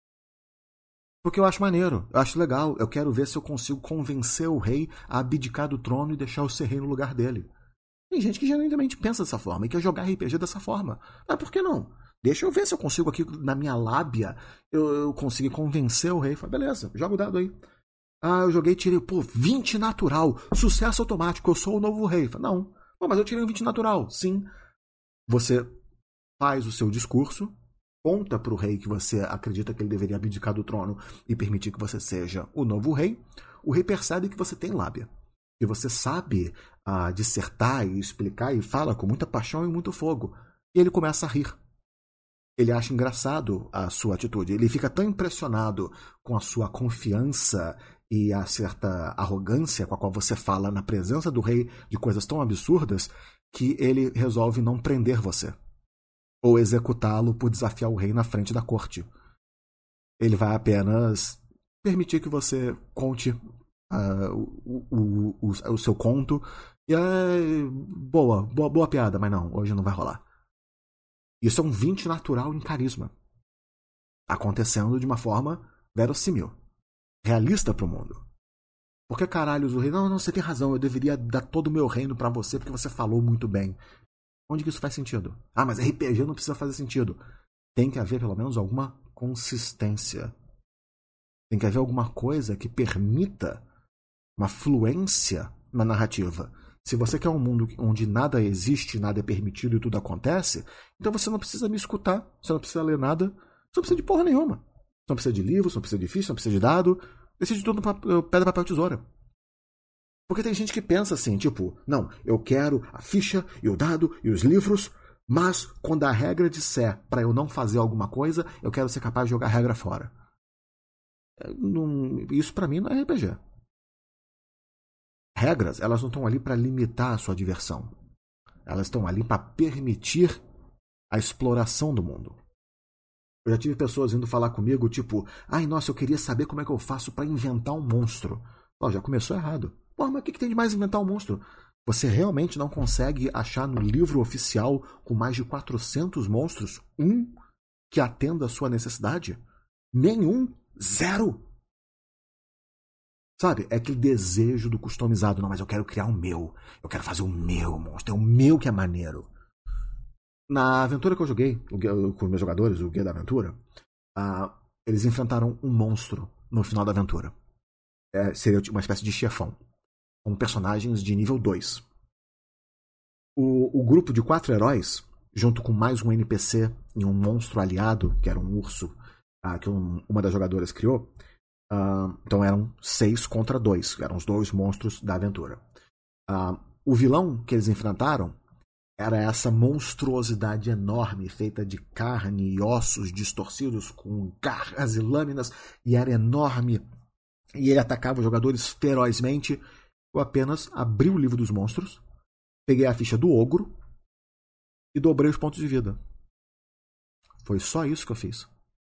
Porque eu acho maneiro, eu acho legal, eu quero ver se eu consigo convencer o rei a abdicar do trono e deixar eu ser rei no lugar dele. Tem gente que genuinamente pensa dessa forma e quer jogar RPG dessa forma. Mas por que não? Deixa eu ver se eu consigo aqui, na minha lábia, eu consigo convencer o rei. Fala, beleza, joga o dado aí. Eu joguei e tirei, 20 natural, sucesso automático, eu sou o novo rei. Fala, não, mas eu tirei um 20 natural. Sim, você faz o seu discurso, conta pro rei que você acredita que ele deveria abdicar do trono e permitir que você seja o novo rei. O rei percebe que você tem lábia, que você sabe dissertar e explicar e fala com muita paixão e muito fogo. E ele começa a rir. Ele acha engraçado a sua atitude. Ele fica tão impressionado com a sua confiança e a certa arrogância com a qual você fala na presença do rei de coisas tão absurdas que ele resolve não prender você ou executá-lo por desafiar o rei na frente da corte. Ele vai apenas permitir que você conte o seu conto e boa piada, mas não, hoje não vai rolar. Isso é um 20 natural em carisma, acontecendo de uma forma verossímil, realista pro mundo. Por que caralhos o rei? Não, você tem razão, eu deveria dar todo o meu reino pra você porque você falou muito bem. Onde que isso faz sentido? Mas RPG não precisa fazer sentido. Tem que haver pelo menos alguma consistência. Tem que haver alguma coisa que permita uma fluência na narrativa. Se você quer um mundo onde nada existe, nada é permitido e tudo acontece, então você não precisa me escutar, você não precisa ler nada, você não precisa de porra nenhuma. Você não precisa de livro, você não precisa de ficha, você não precisa de dado, decide tudo no pedra, papel, tesoura. Porque tem gente que pensa assim, tipo, não, eu quero a ficha e o dado e os livros, mas quando a regra disser para eu não fazer alguma coisa, eu quero ser capaz de jogar a regra fora. Isso pra mim não é RPG. Regras, elas não estão ali pra limitar a sua diversão. Elas estão ali pra permitir a exploração do mundo. Eu já tive pessoas vindo falar comigo, tipo, ai, nossa, eu queria saber como é que eu faço pra inventar um monstro. Ó, já começou errado. Pô, mas o que tem de mais inventar um monstro? Você realmente não consegue achar no livro oficial com mais de 400 monstros um que atenda a sua necessidade? Nenhum. Zero. Sabe? É aquele desejo do customizado. Não, mas eu quero criar o meu. Eu quero fazer o meu monstro. É o meu que é maneiro. Na aventura que eu joguei com meus jogadores, o Guia da Aventura, eles enfrentaram um monstro no final da aventura. Seria uma espécie de chefão. Com personagens de nível 2. O grupo de 4 heróis, junto com mais um NPC e um monstro aliado, que era um urso, que uma das jogadoras criou. Então eram 6 contra 2. Eram os 2 monstros da aventura. O vilão que eles enfrentaram era essa monstruosidade enorme, feita de carne e ossos distorcidos com garras e lâminas, e era enorme. E ele atacava os jogadores ferozmente. Eu apenas abri o livro dos monstros, peguei a ficha do ogro e dobrei os pontos de vida. Foi só isso que eu fiz.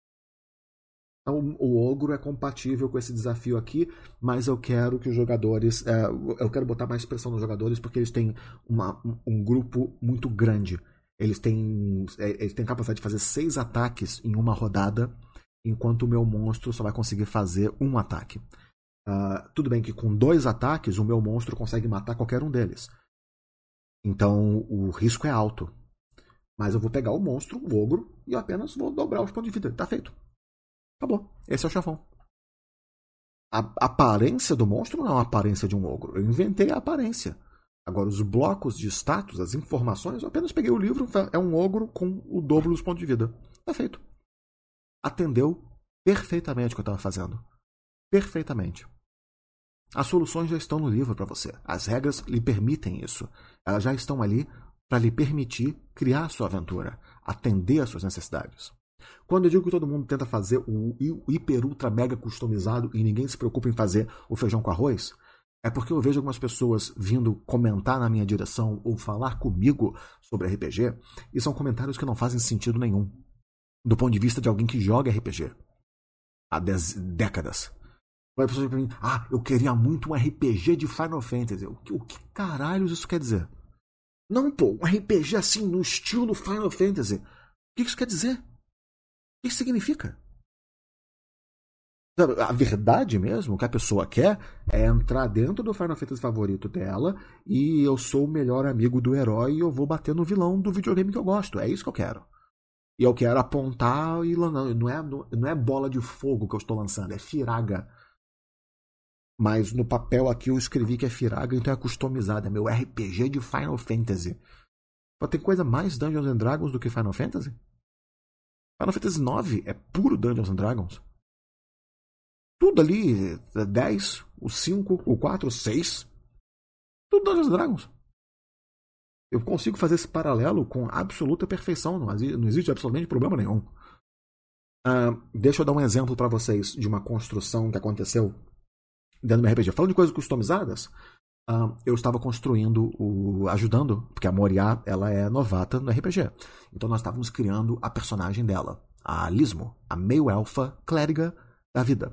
Então, o ogro é compatível com esse desafio aqui, mas eu quero que os jogadores... eu quero botar mais pressão nos jogadores porque eles têm um grupo muito grande. Eles têm capacidade de fazer 6 ataques em uma rodada, enquanto o meu monstro só vai conseguir fazer um ataque. Tudo bem que com 2 ataques o meu monstro consegue matar qualquer um deles. Então o risco é alto. Mas eu vou pegar o monstro, o ogro, e eu apenas vou dobrar os pontos de vida. Tá feito. Acabou. Esse é o chefão. A aparência do monstro não é a aparência de um ogro. Eu inventei a aparência. Agora, os blocos de status, as informações, eu apenas peguei o livro, é um ogro com o dobro dos pontos de vida. Tá feito. Atendeu perfeitamente o que eu estava fazendo. Perfeitamente. As soluções já estão no livro para você. As regras lhe permitem isso. Elas já estão ali para lhe permitir criar a sua aventura, atender às suas necessidades. Quando eu digo que todo mundo tenta fazer o hiper ultra mega customizado e ninguém se preocupa em fazer o feijão com arroz, é porque eu vejo algumas pessoas vindo comentar na minha direção ou falar comigo sobre RPG, e são comentários que não fazem sentido nenhum, do ponto de vista de alguém que joga RPG há décadas. Vai a pessoa dizer pra mim, eu queria muito um RPG de Final Fantasy. O que caralhos isso quer dizer? Não, pô, um RPG assim, no estilo Final Fantasy. O que isso quer dizer? O que isso significa? A verdade mesmo, o que a pessoa quer é entrar dentro do Final Fantasy favorito dela e eu sou o melhor amigo do herói e eu vou bater no vilão do videogame que eu gosto. É isso que eu quero. E eu quero apontar e não é bola de fogo que eu estou lançando, é firaga. Mas no papel aqui eu escrevi que é firaga, então é customizado. É meu RPG de Final Fantasy. Pode ter coisa mais Dungeons and Dragons do que Final Fantasy? Final Fantasy IX é puro Dungeons and Dragons. Tudo ali, 10, o 5, o 4, o 6. Tudo Dungeons and Dragons. Eu consigo fazer esse paralelo com absoluta perfeição. Não existe absolutamente problema nenhum. Deixa eu dar um exemplo para vocês de uma construção que aconteceu dentro do meu RPG. Falando de coisas customizadas, eu estava construindo, ajudando, porque a Moriá, ela é novata no RPG. Então nós estávamos criando a personagem dela, a Lismo, a meio-elfa clériga da vida.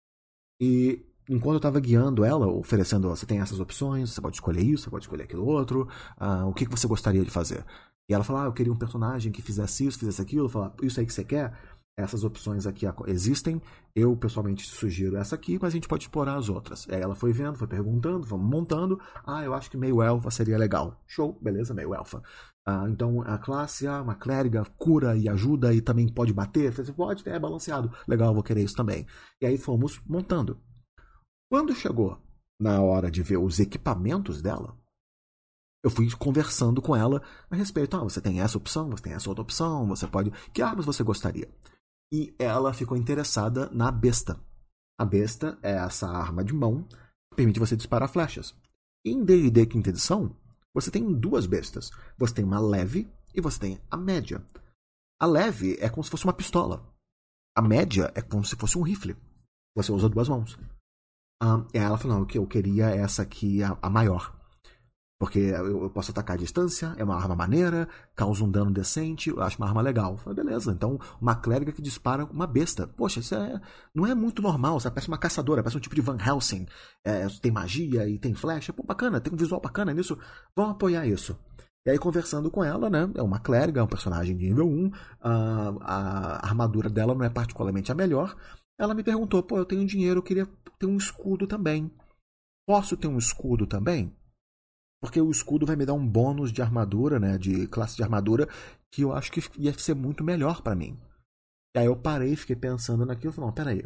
E enquanto eu estava guiando ela, oferecendo, você tem essas opções, você pode escolher isso, você pode escolher aquilo outro, o que você gostaria de fazer? E ela falou, eu queria um personagem que fizesse isso, fizesse aquilo. Eu falei, isso aí que você quer? Essas opções aqui existem, eu pessoalmente sugiro essa aqui, mas a gente pode explorar as outras. Aí ela foi vendo, foi perguntando, fomos montando. Eu acho que meio elfa seria legal. Show, beleza, meio elfa. Então a classe, uma clériga, cura e ajuda e também pode bater. Você pode, é balanceado. Legal, vou querer isso também. E aí fomos montando. Quando chegou na hora de ver os equipamentos dela, eu fui conversando com ela a respeito. Você tem essa opção, você tem essa outra opção, você pode... Que armas você gostaria? E ela ficou interessada na besta. A besta é essa arma de mão que permite você disparar flechas. Em D&D quinta edição, você tem 2 bestas. Você tem uma leve e você tem a média. A leve é como se fosse uma pistola. A média é como se fosse um rifle. você usa duas mãos. E aí ela falou, não, que eu queria essa aqui, a maior. Porque eu posso atacar à distância, é uma arma maneira, causa um dano decente, eu acho uma arma legal. Eu falei, beleza, então uma clériga que dispara uma besta. Poxa, isso não é muito normal, sabe? Parece uma caçadora, parece um tipo de Van Helsing. Tem magia e tem flecha, pô, bacana, tem um visual bacana nisso. Vamos apoiar isso. E aí, conversando com ela, né? É uma clériga, é um personagem de nível 1. A armadura dela não é particularmente a melhor. Ela me perguntou, pô, eu tenho dinheiro, eu queria ter um escudo também. Posso ter um escudo também? Porque o escudo vai me dar um bônus de armadura, né? De classe de armadura, que eu acho que ia ser muito melhor pra mim. E aí eu parei e fiquei pensando naquilo e falei, não, peraí.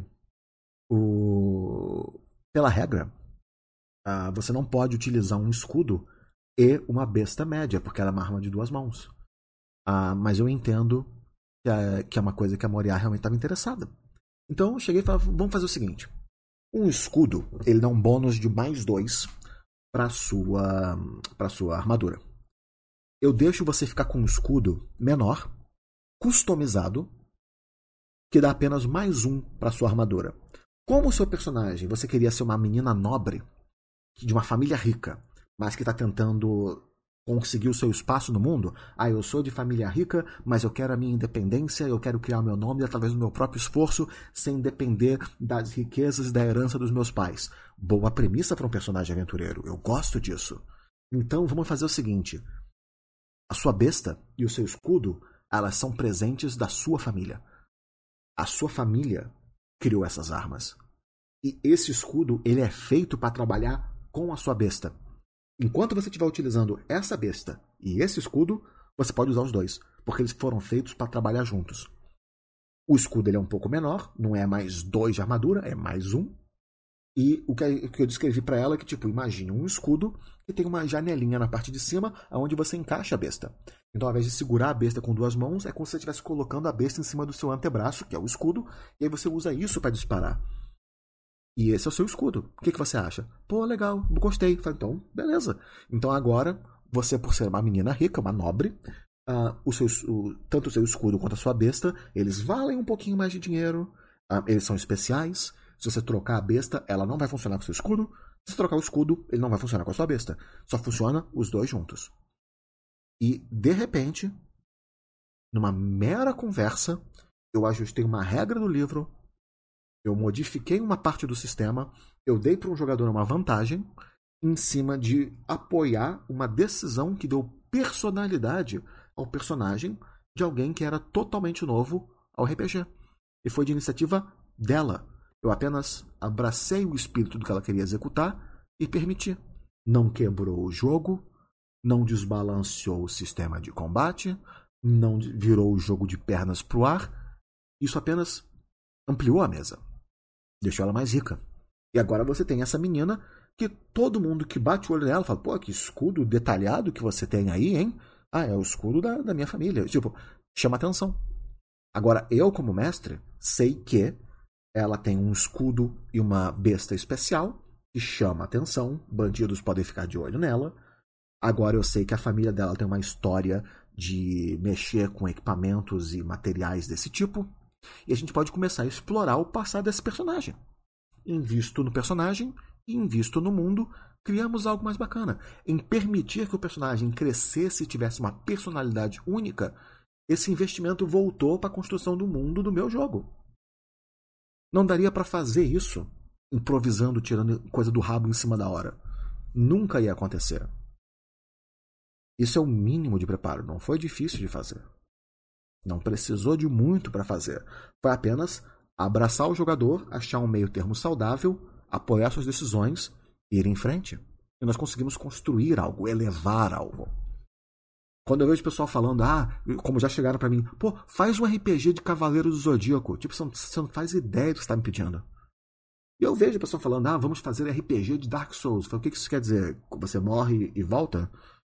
Pela regra, você não pode utilizar um escudo e uma besta média, porque ela é uma arma de duas mãos. Mas eu entendo que é uma coisa que a Moriá realmente estava interessada. Então eu cheguei e falei, vamos fazer o seguinte. Um escudo, ele dá um bônus de mais 2 para sua armadura. Eu deixo você ficar com um escudo menor, customizado, que dá apenas mais 1 para sua armadura. Como o seu personagem, você queria ser uma menina nobre, de uma família rica, mas que está tentando conseguir o seu espaço no mundo. Eu sou de família rica, mas eu quero a minha independência, eu quero criar o meu nome através do meu próprio esforço, sem depender das riquezas e da herança dos meus pais. Boa premissa para um personagem aventureiro, eu gosto disso. Então vamos fazer o seguinte, a sua besta e o seu escudo, elas são presentes da sua família. A sua família criou essas armas. E esse escudo, ele é feito para trabalhar com a sua besta. Enquanto você estiver utilizando essa besta e esse escudo, você pode usar os dois, porque eles foram feitos para trabalhar juntos. O escudo ele é um pouco menor, não é mais 2 de armadura, é mais 1. E o que eu descrevi para ela é que, tipo, imagine um escudo que tem uma janelinha na parte de cima onde você encaixa a besta. Então, ao invés de segurar a besta com duas mãos, é como se você estivesse colocando a besta em cima do seu antebraço, que é o escudo, e aí você usa isso para disparar. E esse é o seu escudo. O que você acha? Pô, legal, gostei. Falei, então, beleza. Então agora, você por ser uma menina rica, uma nobre, tanto o seu escudo quanto a sua besta, eles valem um pouquinho mais de dinheiro. Eles são especiais. Se você trocar a besta, ela não vai funcionar com o seu escudo. Se você trocar o escudo, ele não vai funcionar com a sua besta. Só funciona os dois juntos. E, de repente, numa mera conversa, eu ajustei uma regra do livro. Eu modifiquei uma parte do sistema, eu dei para um jogador uma vantagem em cima de apoiar uma decisão que deu personalidade ao personagem de alguém que era totalmente novo ao RPG. E foi de iniciativa dela. Eu apenas abracei o espírito do que ela queria executar e permiti. Não quebrou o jogo, não desbalanceou o sistema de combate, não virou o jogo de pernas pro ar. Isso apenas ampliou a mesa. Deixou ela mais rica. E agora você tem essa menina que todo mundo que bate o olho nela fala, pô, que escudo detalhado que você tem aí, hein? É o escudo da minha família. Tipo, chama atenção. Agora, eu como mestre, sei que ela tem um escudo e uma besta especial que chama atenção. Bandidos podem ficar de olho nela. Agora eu sei que a família dela tem uma história de mexer com equipamentos e materiais desse tipo. E a gente pode começar a explorar o passado desse personagem. Invisto no personagem e invisto no mundo. Criamos algo mais bacana. Em permitir que o personagem crescesse e tivesse uma personalidade única, esse investimento voltou para a construção do mundo do meu jogo. Não daria para fazer isso improvisando, tirando coisa do rabo em cima da hora. Nunca ia acontecer. Isso é o mínimo de preparo. Não foi difícil de fazer. Não precisou de muito para fazer. Foi apenas abraçar o jogador, achar um meio termo saudável, apoiar suas decisões e ir em frente. E nós conseguimos construir algo, elevar algo. Quando eu vejo o pessoal falando, como já chegaram para mim, pô, faz um RPG de Cavaleiros do Zodíaco. Tipo, você não faz ideia do que você está me pedindo. E eu vejo o pessoal falando, vamos fazer RPG de Dark Souls. Eu falo, o que isso quer dizer? Você morre e volta?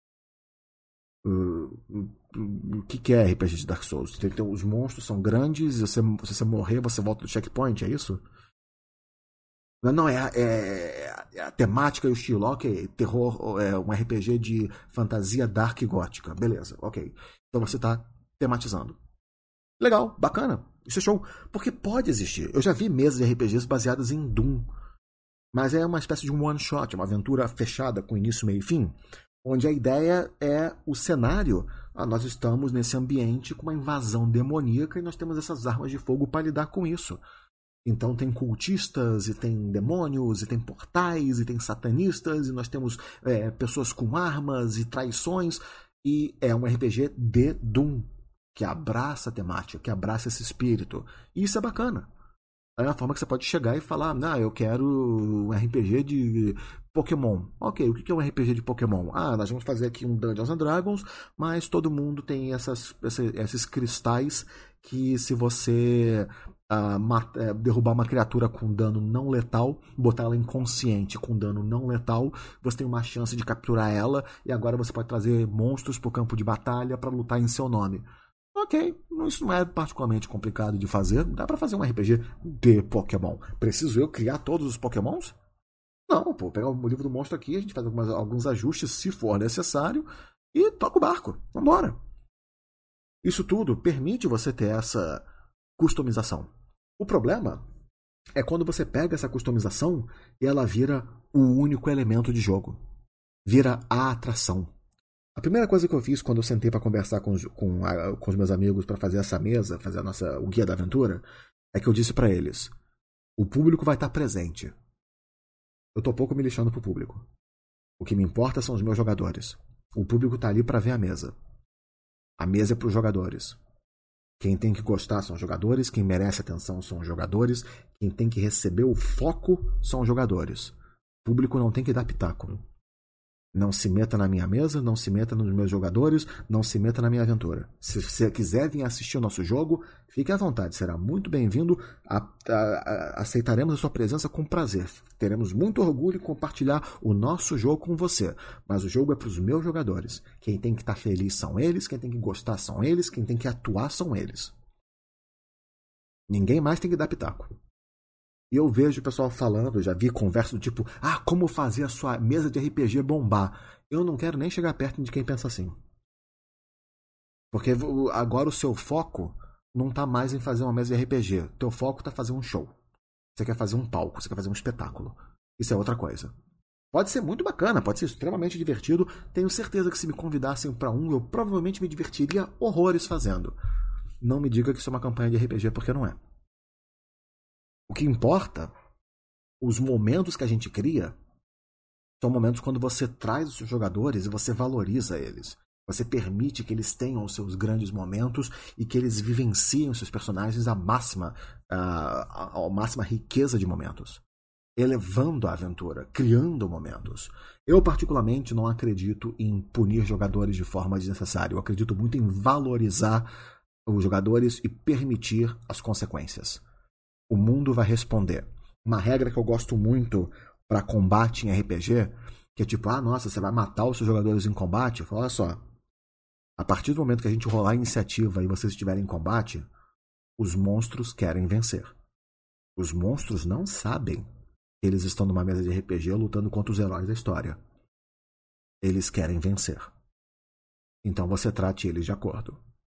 O que é RPG de Dark Souls? Os monstros são grandes e se você morrer, você volta do checkpoint, é isso? Não, é a temática e o estilo. Ok, terror, um RPG de fantasia dark e gótica. Beleza, ok. Então você está tematizando. Legal, bacana. Isso é show. Porque pode existir. Eu já vi mesas de RPGs baseadas em Doom. Mas é uma espécie de um one shot, uma aventura fechada com início, meio e fim. Onde a ideia é o cenário. Nós estamos nesse ambiente com uma invasão demoníaca e nós temos essas armas de fogo para lidar com isso. Então tem cultistas, e tem demônios, e tem portais, e tem satanistas, e nós temos pessoas com armas e traições. E é um RPG de Doom, que abraça a temática, que abraça esse espírito. E isso é bacana. É uma forma que você pode chegar e falar, eu quero um RPG de Pokémon. Ok, o que é um RPG de Pokémon? Nós vamos fazer aqui um Dungeons and Dragons, mas todo mundo tem esses cristais que se você derrubar uma criatura com dano não letal, botar ela inconsciente com dano não letal, você tem uma chance de capturar ela e agora você pode trazer monstros para o campo de batalha para lutar em seu nome. Ok, isso não é particularmente complicado de fazer. Dá pra fazer um RPG de Pokémon. Preciso eu criar todos os Pokémons? Não, pegar o livro do monstro aqui, a gente faz alguns ajustes se for necessário e toca o barco. Vambora. Isso tudo permite você ter essa customização. O problema é quando você pega essa customização e ela vira o único elemento de jogo. Vira a atração. A primeira coisa que eu fiz quando eu sentei para conversar com os meus amigos para fazer essa mesa, fazer o guia da aventura, é que eu disse para eles: o público vai estar presente. Eu tô pouco me lixando pro público. O que me importa são os meus jogadores. O público tá ali para ver a mesa. A mesa é para os jogadores. Quem tem que gostar são os jogadores, quem merece atenção são os jogadores, quem tem que receber o foco são os jogadores. O público não tem que dar pitaco. Não se meta na minha mesa, não se meta nos meus jogadores, não se meta na minha aventura. Se você quiser vir assistir o nosso jogo, fique à vontade, será muito bem-vindo. Aceitaremos a sua presença com prazer. Teremos muito orgulho em compartilhar o nosso jogo com você. Mas o jogo é para os meus jogadores. Quem tem que estar feliz são eles, quem tem que gostar são eles, quem tem que atuar são eles. Ninguém mais tem que dar pitaco. E eu vejo o pessoal falando, já vi conversa do tipo, como fazer a sua mesa de RPG bombar. Eu não quero nem chegar perto de quem pensa assim. Porque agora o seu foco não tá mais em fazer uma mesa de RPG. O teu foco tá fazer um show. Você quer fazer um palco, você quer fazer um espetáculo. Isso é outra coisa. Pode ser muito bacana, pode ser extremamente divertido. Tenho certeza que se me convidassem para eu provavelmente me divertiria horrores fazendo. Não me diga que isso é uma campanha de RPG, porque não é. O que importa, os momentos que a gente cria, são momentos quando você traz os seus jogadores e você valoriza eles. Você permite que eles tenham os seus grandes momentos e que eles vivenciem os seus personagens à máxima riqueza de momentos. Elevando a aventura, criando momentos. Eu, particularmente, não acredito em punir jogadores de forma desnecessária. Eu acredito muito em valorizar os jogadores e permitir as consequências. O mundo vai responder. Uma regra que eu gosto muito para combate em RPG, que é tipo, nossa, você vai matar os seus jogadores em combate? Eu falo, olha só, a partir do momento que a gente rolar a iniciativa e vocês estiverem em combate, os monstros querem vencer. Os monstros não sabem que eles estão numa mesa de RPG lutando contra os heróis da história. Eles querem vencer. Então você trate eles de acordo.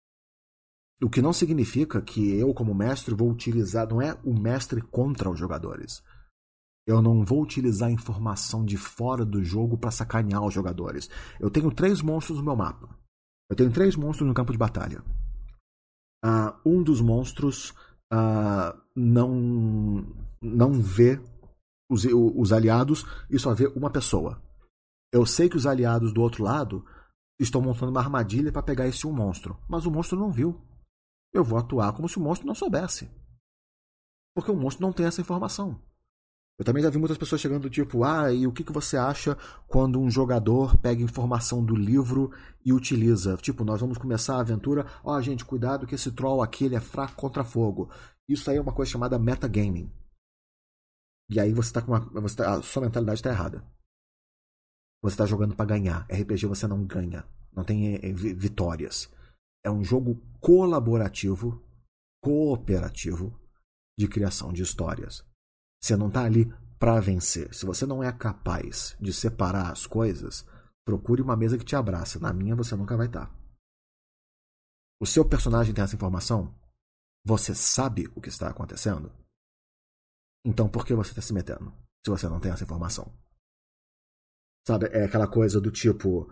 O que não significa que eu, como mestre, vou utilizar... Não é o mestre contra os jogadores. Eu não vou utilizar informação de fora do jogo para sacanear os jogadores. Eu tenho 3 monstros no meu mapa. Eu tenho 3 monstros no campo de batalha. Um dos monstros não vê os aliados e só vê uma pessoa. Eu sei que os aliados do outro lado estão montando uma armadilha para pegar esse monstro. Mas o monstro não viu. Eu vou atuar como se o monstro não soubesse. Porque o monstro não tem essa informação. Eu também já vi muitas pessoas chegando do tipo, e o que você acha quando um jogador pega informação do livro e utiliza? Tipo, nós vamos começar a aventura, gente, cuidado que esse troll aqui ele é fraco contra fogo. Isso aí é uma coisa chamada metagaming. E aí você tá a sua mentalidade está errada. Você está jogando para ganhar. RPG você não ganha. Não tem vitórias. É um jogo colaborativo, cooperativo, de criação de histórias. Você não está ali para vencer. Se você não é capaz de separar as coisas, procure uma mesa que te abraça. Na minha você nunca vai estar. O seu personagem tem essa informação? Você sabe o que está acontecendo? Então por que você está se metendo? Se você não tem essa informação. Sabe, é aquela coisa do tipo.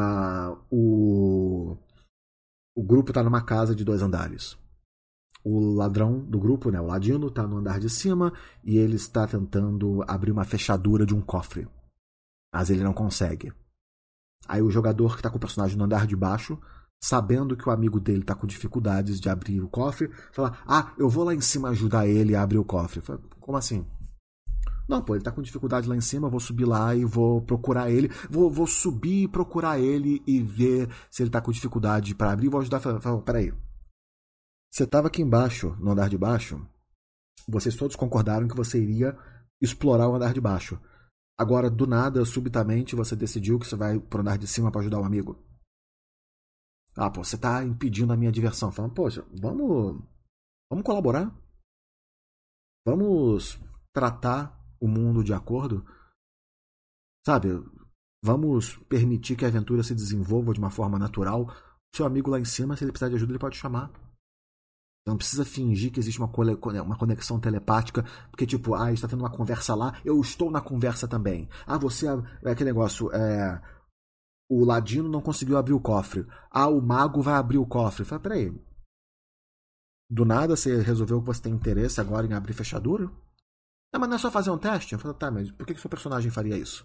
O grupo tá numa casa de 2 andares. O ladrão do grupo, né, o ladino, tá no andar de cima e ele está tentando abrir uma fechadura de um cofre. Mas ele não consegue. Aí o jogador que tá com o personagem no andar de baixo, sabendo que o amigo dele tá com dificuldades de abrir o cofre, fala: "Ah, eu vou lá em cima ajudar ele a abrir o cofre." Fala, como assim? Não, pô, ele tá com dificuldade lá em cima, eu vou subir lá e vou procurar ele. Vou subir e procurar ele e ver se ele tá com dificuldade para abrir. Vou ajudar. Fala, peraí. Você tava aqui embaixo, no andar de baixo. Vocês todos concordaram que você iria explorar o andar de baixo. Agora, do nada, subitamente, você decidiu que você vai pro andar de cima para ajudar um amigo. Ah, pô, você tá impedindo a minha diversão. Falando, poxa, vamos colaborar? Vamos tratar o mundo de acordo? Sabe, vamos permitir que a aventura se desenvolva de uma forma natural. O seu amigo lá em cima, se ele precisar de ajuda, ele pode chamar. Não precisa fingir que existe uma conexão telepática, porque, tipo, está tendo uma conversa lá, eu estou na conversa também. Ah, você é aquele negócio, o ladino não conseguiu abrir o cofre. Ah, o mago vai abrir o cofre. Fala, peraí. Do nada você resolveu que você tem interesse agora em abrir fechadura? Não, mas não é só fazer um teste? Eu falo, tá, mas por que seu personagem faria isso?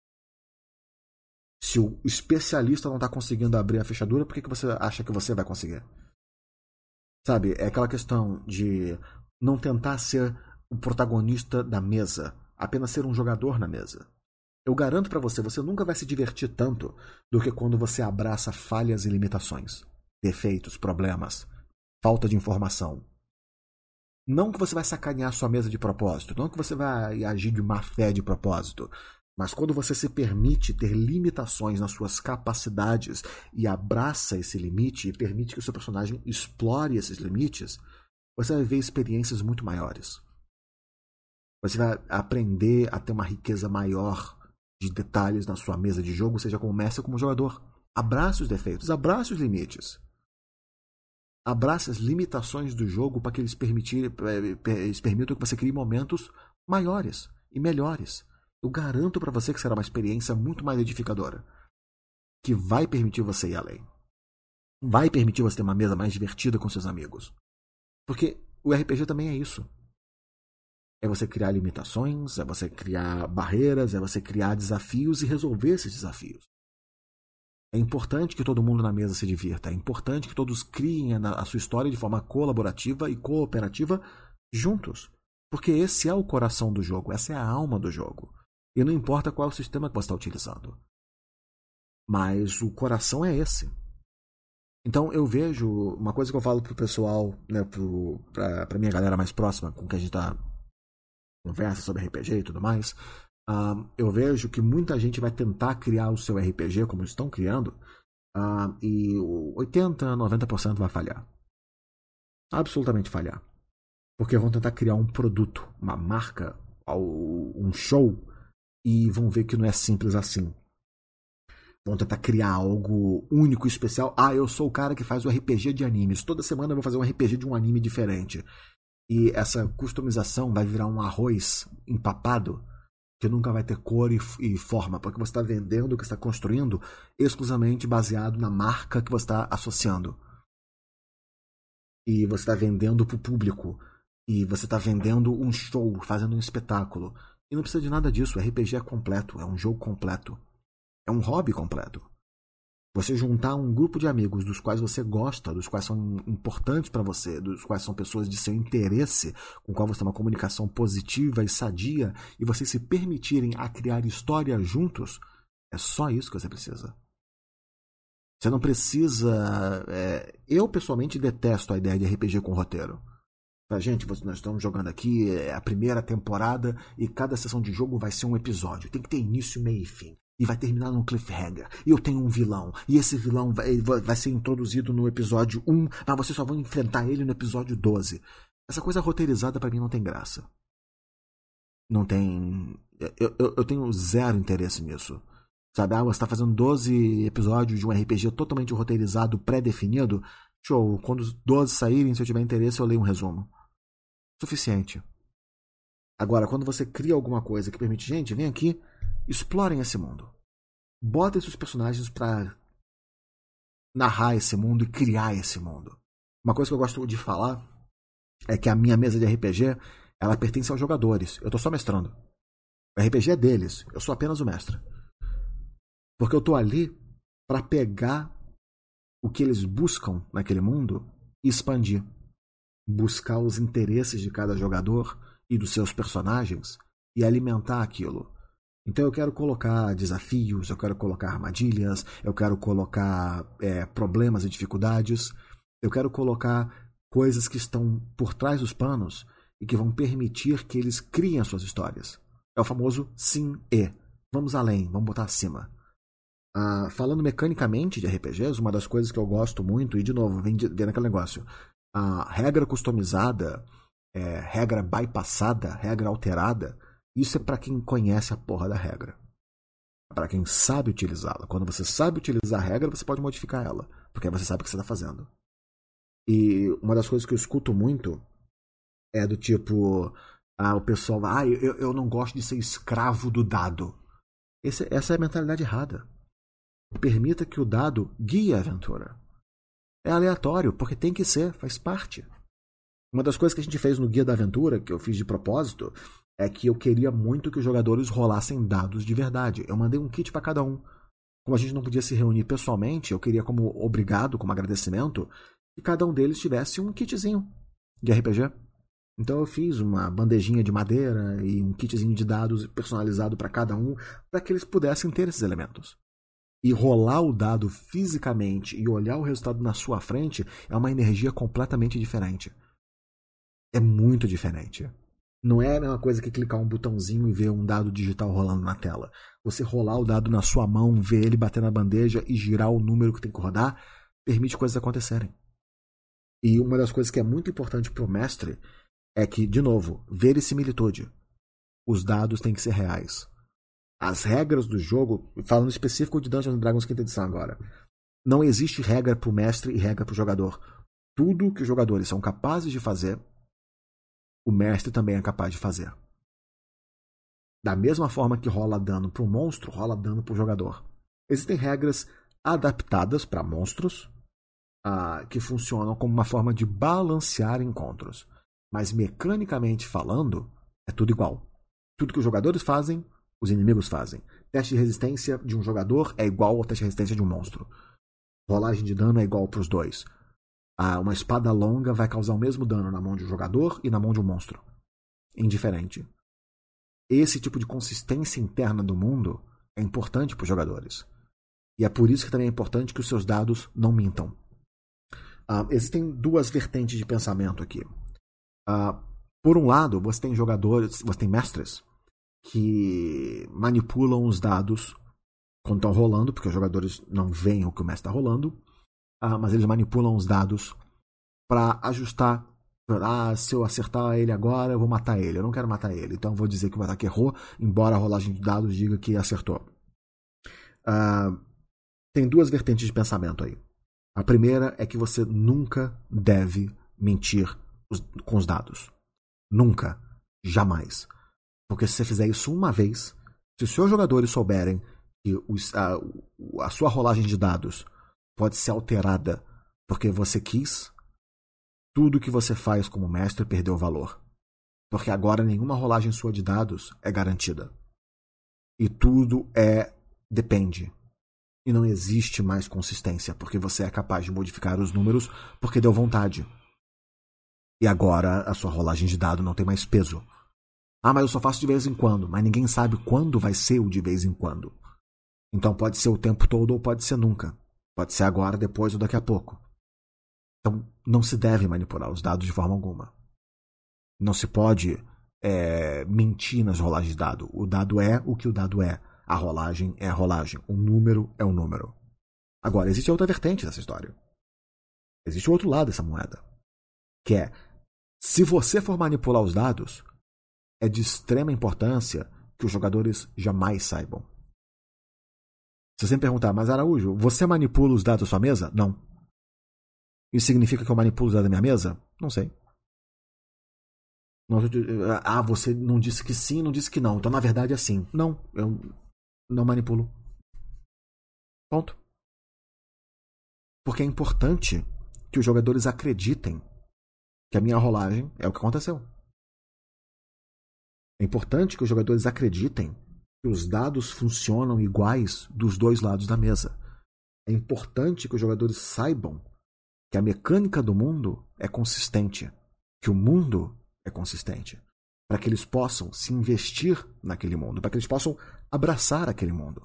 Se o especialista não está conseguindo abrir a fechadura, por que você acha que você vai conseguir? Sabe, é aquela questão de não tentar ser o protagonista da mesa, apenas ser um jogador na mesa. Eu garanto pra você, você nunca vai se divertir tanto do que quando você abraça falhas e limitações, defeitos, problemas, falta de informação. Não que você vai sacanear sua mesa de propósito, não que você vai agir de má fé de propósito, mas quando você se permite ter limitações nas suas capacidades e abraça esse limite e permite que o seu personagem explore esses limites, você vai ver experiências muito maiores. Você vai aprender a ter uma riqueza maior de detalhes na sua mesa de jogo, seja como mestre ou como jogador. Abrace os defeitos, abrace os limites. Abrace as limitações do jogo para que eles permitam que você crie momentos maiores e melhores. Eu garanto para você que será uma experiência muito mais edificadora, que vai permitir você ir além. Vai permitir você ter uma mesa mais divertida com seus amigos. Porque o RPG também é isso. É você criar limitações, é você criar barreiras, é você criar desafios e resolver esses desafios. É importante que todo mundo na mesa se divirta. É importante que todos criem a sua história de forma colaborativa e cooperativa juntos. Porque esse é o coração do jogo, essa é a alma do jogo. E não importa qual é o sistema que você está utilizando. Mas o coração é esse. Então eu vejo uma coisa que eu falo pro pessoal, né, pra minha galera mais próxima, com quem a gente tá conversa sobre RPG e tudo mais, eu vejo que muita gente vai tentar criar o seu RPG como estão criando, e 80, 90% vai falhar. Absolutamente falhar. Porque vão tentar criar um produto, uma marca, um show, e vão ver que não é simples assim. Vão tentar criar algo único e especial. Ah, eu sou o cara que faz o RPG de animes. Toda semana eu vou fazer um RPG de um anime diferente. E essa customização vai virar um arroz empapado que nunca vai ter cor e forma, porque você está vendendo o que está construindo exclusivamente baseado na marca que você está associando. E você está vendendo para o público. E você está vendendo um show, fazendo um espetáculo. E não precisa de nada disso. O RPG é completo, é um jogo completo. É um hobby completo. Você juntar um grupo de amigos dos quais você gosta, dos quais são importantes para você, dos quais são pessoas de seu interesse, com qual você tem uma comunicação positiva e sadia, e vocês se permitirem a criar história juntos, é só isso que você precisa. Você não precisa... Eu, pessoalmente, detesto a ideia de RPG com roteiro. Gente, nós estamos jogando aqui a primeira temporada e cada sessão de jogo vai ser um episódio. Tem que ter início, meio e fim. E vai terminar num cliffhanger. E eu tenho um vilão. E esse vilão vai ser introduzido no episódio 1, mas vocês só vão enfrentar ele no episódio 12. Essa coisa roteirizada pra mim não tem graça. Não tem... Eu tenho zero interesse nisso. Sabe, você tá fazendo 12 episódios de um RPG totalmente roteirizado, pré-definido. Show. Quando os 12 saírem, se eu tiver interesse, eu leio um resumo. Suficiente. Agora, quando você cria alguma coisa que permite, gente, vem aqui, explorem esse mundo. Botem seus personagens pra narrar esse mundo e criar esse mundo. Uma coisa que eu gosto de falar é que a minha mesa de RPG, ela pertence aos jogadores. Eu tô só mestrando. O RPG é deles, eu sou apenas o mestre. Porque eu tô ali pra pegar o que eles buscam naquele mundo e expandir. Buscar os interesses de cada jogador e dos seus personagens e alimentar aquilo. Então eu quero colocar desafios, eu quero colocar armadilhas, eu quero colocar problemas e dificuldades, eu quero colocar coisas que estão por trás dos panos e que vão permitir que eles criem as suas histórias. É o famoso sim e. Vamos além, vamos botar acima. Falando mecanicamente de RPGs, uma das coisas que eu gosto muito, e de novo, vem naquele negócio, a regra customizada, regra bypassada, regra alterada, isso é para quem conhece a porra da regra. Para quem sabe utilizá-la. Quando você sabe utilizar a regra, você pode modificar ela, porque aí você sabe o que você está fazendo. E uma das coisas que eu escuto muito é do tipo, o pessoal, eu não gosto de ser escravo do dado. Essa é a mentalidade errada. Permita que o dado guie a aventura. É aleatório, porque tem que ser, faz parte. Uma das coisas que a gente fez no Guia da Aventura, que eu fiz de propósito, é que eu queria muito que os jogadores rolassem dados de verdade. Eu mandei um kit para cada um. Como a gente não podia se reunir pessoalmente, eu queria como obrigado, como agradecimento, que cada um deles tivesse um kitzinho de RPG. Então eu fiz uma bandejinha de madeira e um kitzinho de dados personalizado para cada um, para que eles pudessem ter esses elementos. E rolar o dado fisicamente e olhar o resultado na sua frente é uma energia completamente diferente. É muito diferente. Não é a mesma coisa que clicar um botãozinho e ver um dado digital rolando na tela. Você rolar o dado na sua mão, ver ele bater na bandeja e girar o número que tem que rodar, permite coisas acontecerem. E uma das coisas que é muito importante para o mestre é que, de novo, verissimilitude. Os dados têm que ser reais. As regras do jogo, falando específico de Dungeons & Dragons quinta edição agora, não existe regra para o mestre e regra para o jogador. Tudo que os jogadores são capazes de fazer, o mestre também é capaz de fazer. Da mesma forma que rola dano para o monstro, rola dano para o jogador. Existem regras adaptadas para monstros que funcionam como uma forma de balancear encontros. Mas mecanicamente falando, é tudo igual. Tudo que os jogadores fazem, os inimigos fazem. Teste de resistência de um jogador é igual ao teste de resistência de um monstro. Rolagem de dano é igual para os dois. Uma espada longa vai causar o mesmo dano na mão de um jogador e na mão de um monstro. Indiferente. Esse tipo de consistência interna do mundo é importante para os jogadores. E é por isso que também é importante que os seus dados não mintam. Existem duas vertentes de pensamento aqui. Por um lado, você tem jogadores, você tem mestres que manipulam os dados quando estão rolando, porque os jogadores não veem o que o mestre está rolando, mas eles manipulam os dados para ajustar. Se eu acertar ele agora, eu vou matar ele. Eu não quero matar ele, então eu vou dizer que o ataque errou, embora a rolagem de dados diga que acertou. Tem duas vertentes de pensamento aí. A primeira é que você nunca deve mentir com os dados. Nunca. Jamais. Porque se você fizer isso uma vez, se os seus jogadores souberem que a sua rolagem de dados pode ser alterada porque você quis, tudo que você faz como mestre perdeu valor. Porque agora nenhuma rolagem sua de dados é garantida. E tudo depende. E não existe mais consistência, porque você é capaz de modificar os números porque deu vontade. E agora a sua rolagem de dado não tem mais peso. Mas eu só faço de vez em quando. Mas ninguém sabe quando vai ser o de vez em quando. Então pode ser o tempo todo ou pode ser nunca. Pode ser agora, depois ou daqui a pouco. Então não se deve manipular os dados de forma alguma. Não se pode mentir nas rolagens de dado. O dado é o que o dado é. A rolagem é a rolagem. O número é o número. Agora, existe outra vertente dessa história. Existe o outro lado dessa moeda. Que é, se você for manipular os dados, é de extrema importância que os jogadores jamais saibam. Se você me perguntar, mas Araújo, você manipula os dados da sua mesa? Não. Isso significa que eu manipulo o dado da minha mesa? Não sei. Você não disse que sim, não disse que não. Então, na verdade, é sim. Não, eu não manipulo. Ponto. Porque é importante que os jogadores acreditem que a minha rolagem é o que aconteceu. É importante que os jogadores acreditem que os dados funcionam iguais dos dois lados da mesa. É importante que os jogadores saibam que a mecânica do mundo é consistente, que o mundo é consistente, para que eles possam se investir naquele mundo, para que eles possam abraçar aquele mundo.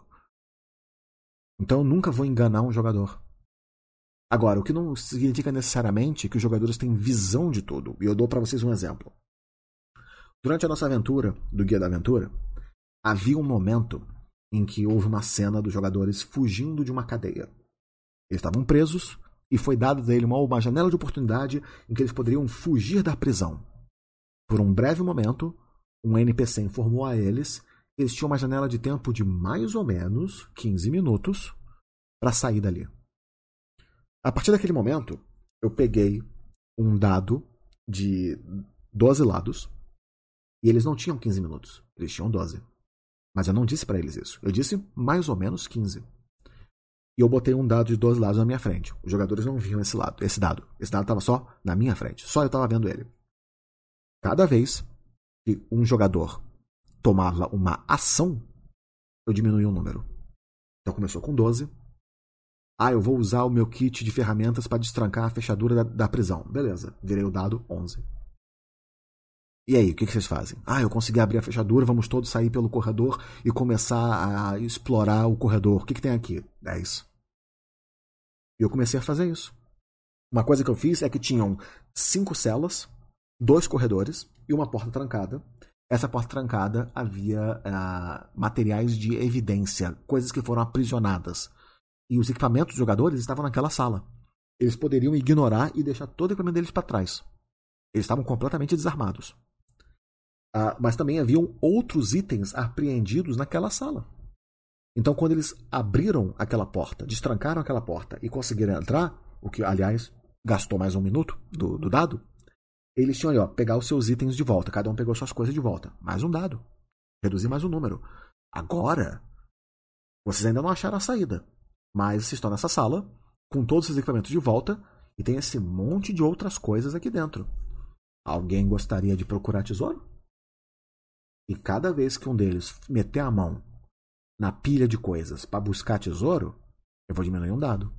Então eu nunca vou enganar um jogador. Agora, o que não significa necessariamente que os jogadores têm visão de tudo. E eu dou para vocês um exemplo. Durante a nossa aventura, do Guia da Aventura, havia um momento em que houve uma cena dos jogadores fugindo de uma cadeia. Eles estavam presos e foi dada a eles uma janela de oportunidade em que eles poderiam fugir da prisão. Por um breve momento, um NPC informou a eles que eles tinham uma janela de tempo de mais ou menos 15 minutos para sair dali. A partir daquele momento, eu peguei um dado de 12 lados e eles não tinham 15 minutos, eles tinham 12. Mas eu não disse para eles isso. Eu disse mais ou menos 15. E eu botei um dado de 12 lados na minha frente. Os jogadores não viam esse dado. Esse dado estava só na minha frente. Só eu estava vendo ele. Cada vez que um jogador tomava uma ação, eu diminuía o número. Então começou com 12. Eu vou usar o meu kit de ferramentas para destrancar a fechadura da prisão. Beleza, virei o dado 11. E aí, o que vocês fazem? Eu consegui abrir a fechadura, vamos todos sair pelo corredor e começar a explorar o corredor. O que tem aqui? 10. E eu comecei a fazer isso. Uma coisa que eu fiz é que tinham 5 celas, 2 corredores e uma porta trancada. Essa porta trancada havia materiais de evidência, coisas que foram aprisionadas. E os equipamentos dos jogadores estavam naquela sala. Eles poderiam ignorar e deixar todo o equipamento deles para trás. Eles estavam completamente desarmados. Mas também haviam outros itens apreendidos naquela sala. Então, quando eles abriram aquela porta, destrancaram aquela porta e conseguiram entrar, o que, aliás, gastou mais um minuto do dado, eles tinham ali, pegar os seus itens de volta. Cada um pegou suas coisas de volta. Mais um dado. Reduzir mais um número. Agora, vocês ainda não acharam a saída. Mas vocês estão nessa sala, com todos os equipamentos de volta, e tem esse monte de outras coisas aqui dentro. Alguém gostaria de procurar tesouro? E cada vez que um deles meter a mão na pilha de coisas para buscar tesouro, eu vou diminuir um dado.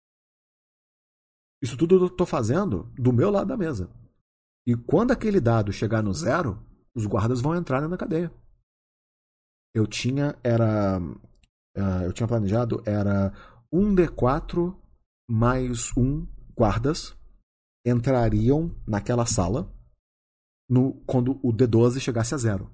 Isso tudo eu estou fazendo do meu lado da mesa. E quando aquele dado chegar no 0, os guardas vão entrar na cadeia. Eu tinha planejado, era 1d4 mais 1 guardas entrariam naquela sala quando o D12 chegasse a 0.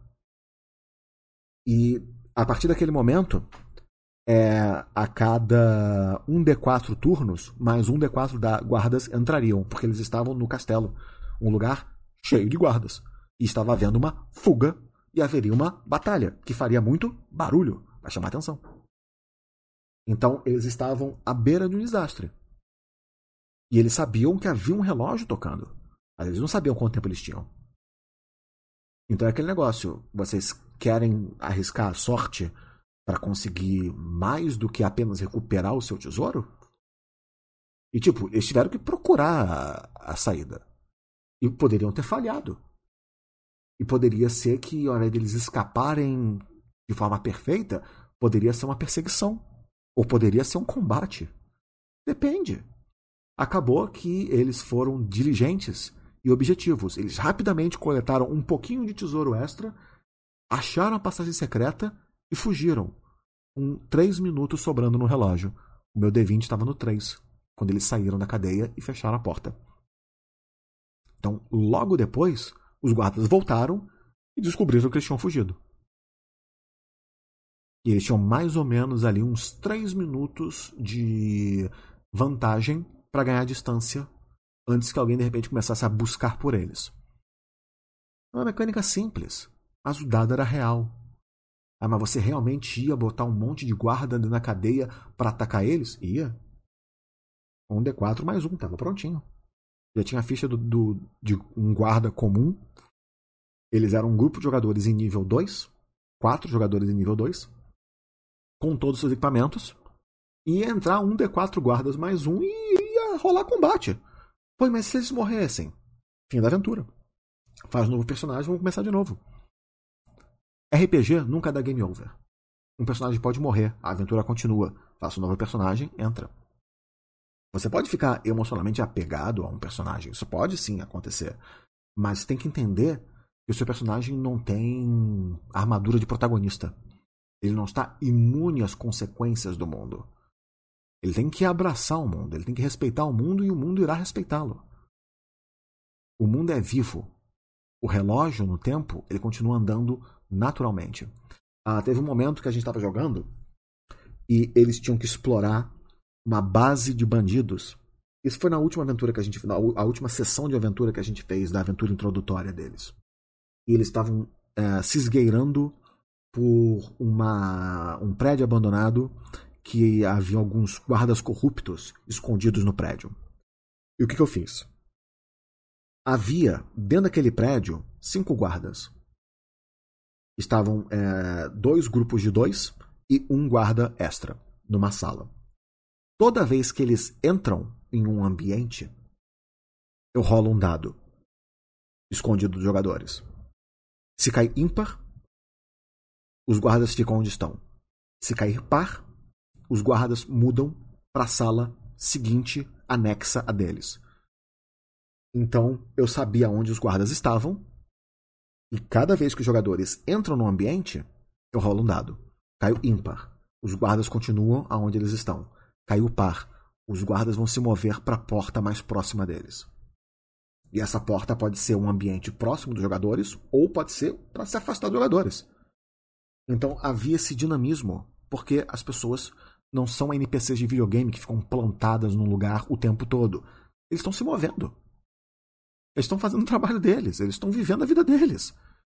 E a partir daquele momento, a cada 1d4 turnos, mais 1d4 guardas entrariam, porque eles estavam no castelo, um lugar cheio de guardas. E estava havendo uma fuga e haveria uma batalha, que faria muito barulho para chamar atenção. Então, eles estavam à beira de um desastre. E eles sabiam que havia um relógio tocando. Mas eles não sabiam quanto tempo eles tinham. Então é aquele negócio. Vocês querem arriscar a sorte para conseguir mais do que apenas recuperar o seu tesouro? E eles tiveram que procurar a saída. E poderiam ter falhado. E poderia ser que, ao invés deles escaparem de forma perfeita, poderia ser uma perseguição. Ou poderia ser um combate. Depende. Acabou que eles foram diligentes e objetivos. Eles rapidamente coletaram um pouquinho de tesouro extra, acharam a passagem secreta e fugiram. Com 3 minutos sobrando no relógio. O meu D20 estava no 3, quando eles saíram da cadeia e fecharam a porta. Então, logo depois, os guardas voltaram e descobriram que eles tinham fugido. E eles tinham mais ou menos ali uns 3 minutos de vantagem para ganhar distância antes que alguém de repente começasse a buscar por eles. É uma mecânica simples, mas o dado era real. Mas você realmente ia botar um monte de guarda na cadeia para atacar eles? Ia. Um D4 mais um, tava prontinho. Já tinha a ficha de um guarda comum. Eles eram um grupo de jogadores em nível 2. 4 jogadores em nível 2. Com todos os seus equipamentos. E ia entrar um D4 guardas mais um e ia rolar combate. Pô, mas se eles morressem? Fim da aventura. Faz um novo personagem, vamos começar de novo. RPG nunca dá game over. Um personagem pode morrer, a aventura continua. Faça um novo personagem, entra. Você pode ficar emocionalmente apegado a um personagem. Isso pode sim acontecer. Mas tem que entender que o seu personagem não tem armadura de protagonista. Ele não está imune às consequências do mundo. Ele tem que abraçar o mundo. Ele tem que respeitar o mundo e o mundo irá respeitá-lo. O mundo é vivo. O relógio, no tempo, ele continua andando naturalmente. Teve um momento que a gente estava jogando e eles tinham que explorar uma base de bandidos. Isso foi na última aventura que a gente fez, a última sessão de aventura que a gente fez, da aventura introdutória deles. E eles estavam se esgueirando por um prédio abandonado que havia alguns guardas corruptos escondidos no prédio. E o que eu fiz? Havia, dentro daquele prédio, 5 guardas. Estavam 2 grupos de 2 e um guarda extra numa sala. Toda vez que eles entram em um ambiente, eu rolo um dado escondido dos jogadores. Se cair ímpar, os guardas ficam onde estão. Se cair par, os guardas mudam para a sala seguinte, anexa a deles. Então, eu sabia onde os guardas estavam, e cada vez que os jogadores entram no ambiente, eu rolo um dado. Caiu ímpar, os guardas continuam aonde eles estão. Caiu par, os guardas vão se mover para a porta mais próxima deles. E essa porta pode ser um ambiente próximo dos jogadores, ou pode ser para se afastar dos jogadores. Então havia esse dinamismo, porque as pessoas não são NPCs de videogame que ficam plantadas num lugar o tempo todo. Eles estão se movendo. Eles estão fazendo o trabalho deles. Eles estão vivendo a vida deles.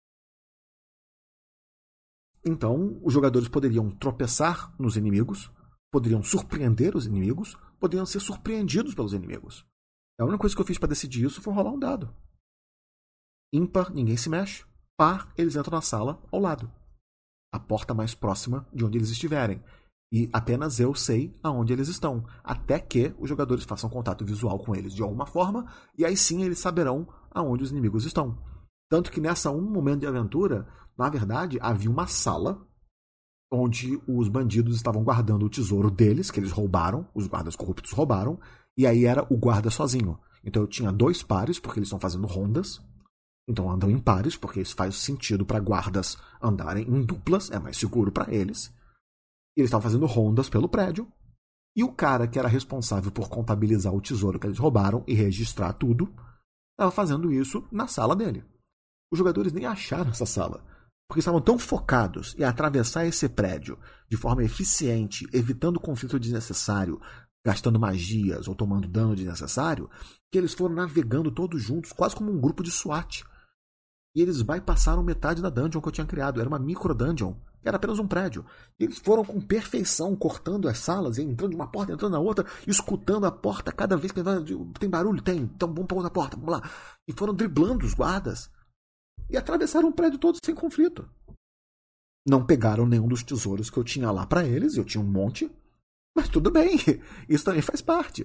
Então, os jogadores poderiam tropeçar nos inimigos, poderiam surpreender os inimigos, poderiam ser surpreendidos pelos inimigos. A única coisa que eu fiz para decidir isso foi rolar um dado. Ímpar, ninguém se mexe. Par, eles entram na sala ao lado. A porta mais próxima de onde eles estiverem. E apenas eu sei aonde eles estão. Até que os jogadores façam contato visual com eles de alguma forma. E aí sim eles saberão aonde os inimigos estão. Tanto que nessa momento de aventura, na verdade, havia uma sala onde os bandidos estavam guardando o tesouro deles, que eles roubaram, os guardas corruptos roubaram. E aí era o guarda sozinho. Então eu tinha 2 pares, porque eles estão fazendo rondas. Então andam em pares, porque isso faz sentido para guardas andarem em duplas, é mais seguro para eles. Eles estavam fazendo rondas pelo prédio. E o cara que era responsável por contabilizar o tesouro que eles roubaram e registrar tudo, estava fazendo isso na sala dele. Os jogadores nem acharam essa sala, porque estavam tão focados em atravessar esse prédio de forma eficiente, evitando conflito desnecessário, gastando magias ou tomando dano desnecessário, que eles foram navegando todos juntos, quase como um grupo de SWAT. E eles bypassaram metade da dungeon que eu tinha criado. Era uma micro dungeon. Era apenas um prédio. E eles foram com perfeição, cortando as salas, entrando de uma porta, entrando na outra, escutando a porta cada vez que tem barulho. Tem, então vamos para outra porta, vamos lá. E foram driblando os guardas. E atravessaram o prédio todo sem conflito. Não pegaram nenhum dos tesouros que eu tinha lá para eles. Eu tinha um monte. Mas tudo bem. Isso também faz parte.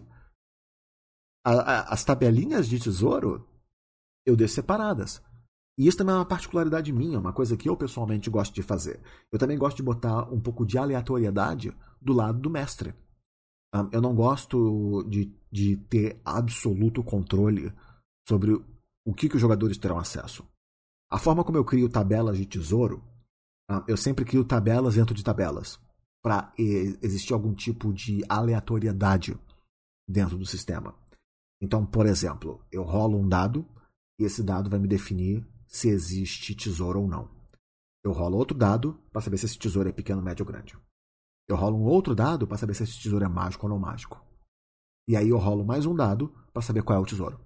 As tabelinhas de tesouro eu deixo separadas. E isso também é uma particularidade minha, uma coisa que eu pessoalmente gosto de fazer. Eu também gosto de botar um pouco de aleatoriedade do lado do mestre. Eu não gosto de ter absoluto controle sobre o que os jogadores terão acesso. A forma como eu crio tabelas de tesouro, eu sempre crio tabelas dentro de tabelas, para existir algum tipo de aleatoriedade dentro do sistema. Então, por exemplo, eu rolo um dado e esse dado vai me definir se existe tesouro ou não. Eu rolo outro dado para saber se esse tesouro é pequeno, médio ou grande. Eu rolo um outro dado para saber se esse tesouro é mágico ou não mágico. E aí eu rolo mais um dado para saber qual é o tesouro.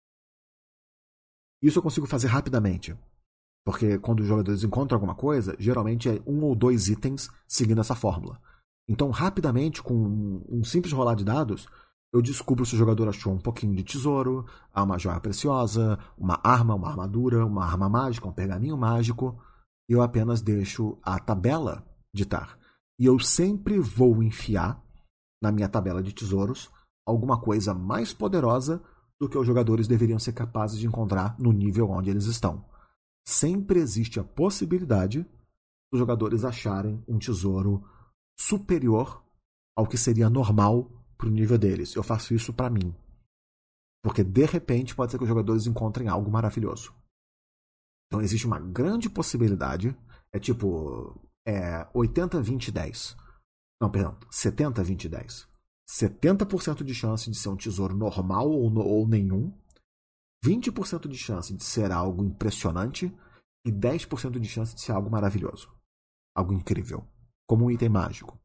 Isso eu consigo fazer rapidamente. Porque quando os jogadores encontram alguma coisa, geralmente é 1 ou 2 itens seguindo essa fórmula. Então, rapidamente, com um simples rolar de dados, eu descubro se o jogador achou um pouquinho de tesouro, uma joia preciosa, uma arma, uma armadura, uma arma mágica, um pergaminho mágico, e eu apenas deixo a tabela ditar. E eu sempre vou enfiar na minha tabela de tesouros alguma coisa mais poderosa do que os jogadores deveriam ser capazes de encontrar no nível onde eles estão. Sempre existe a possibilidade dos jogadores acharem um tesouro superior ao que seria normal para o nível deles. Eu faço isso para mim. Porque de repente pode ser que os jogadores encontrem algo maravilhoso. Então existe uma grande possibilidade. É tipo 80, 20, 10. Não, perdão. 70, 20, 10. 70% de chance de ser um tesouro normal ou nenhum. 20% de chance de ser algo impressionante. E 10% de chance de ser algo maravilhoso. Algo incrível. Como um item mágico.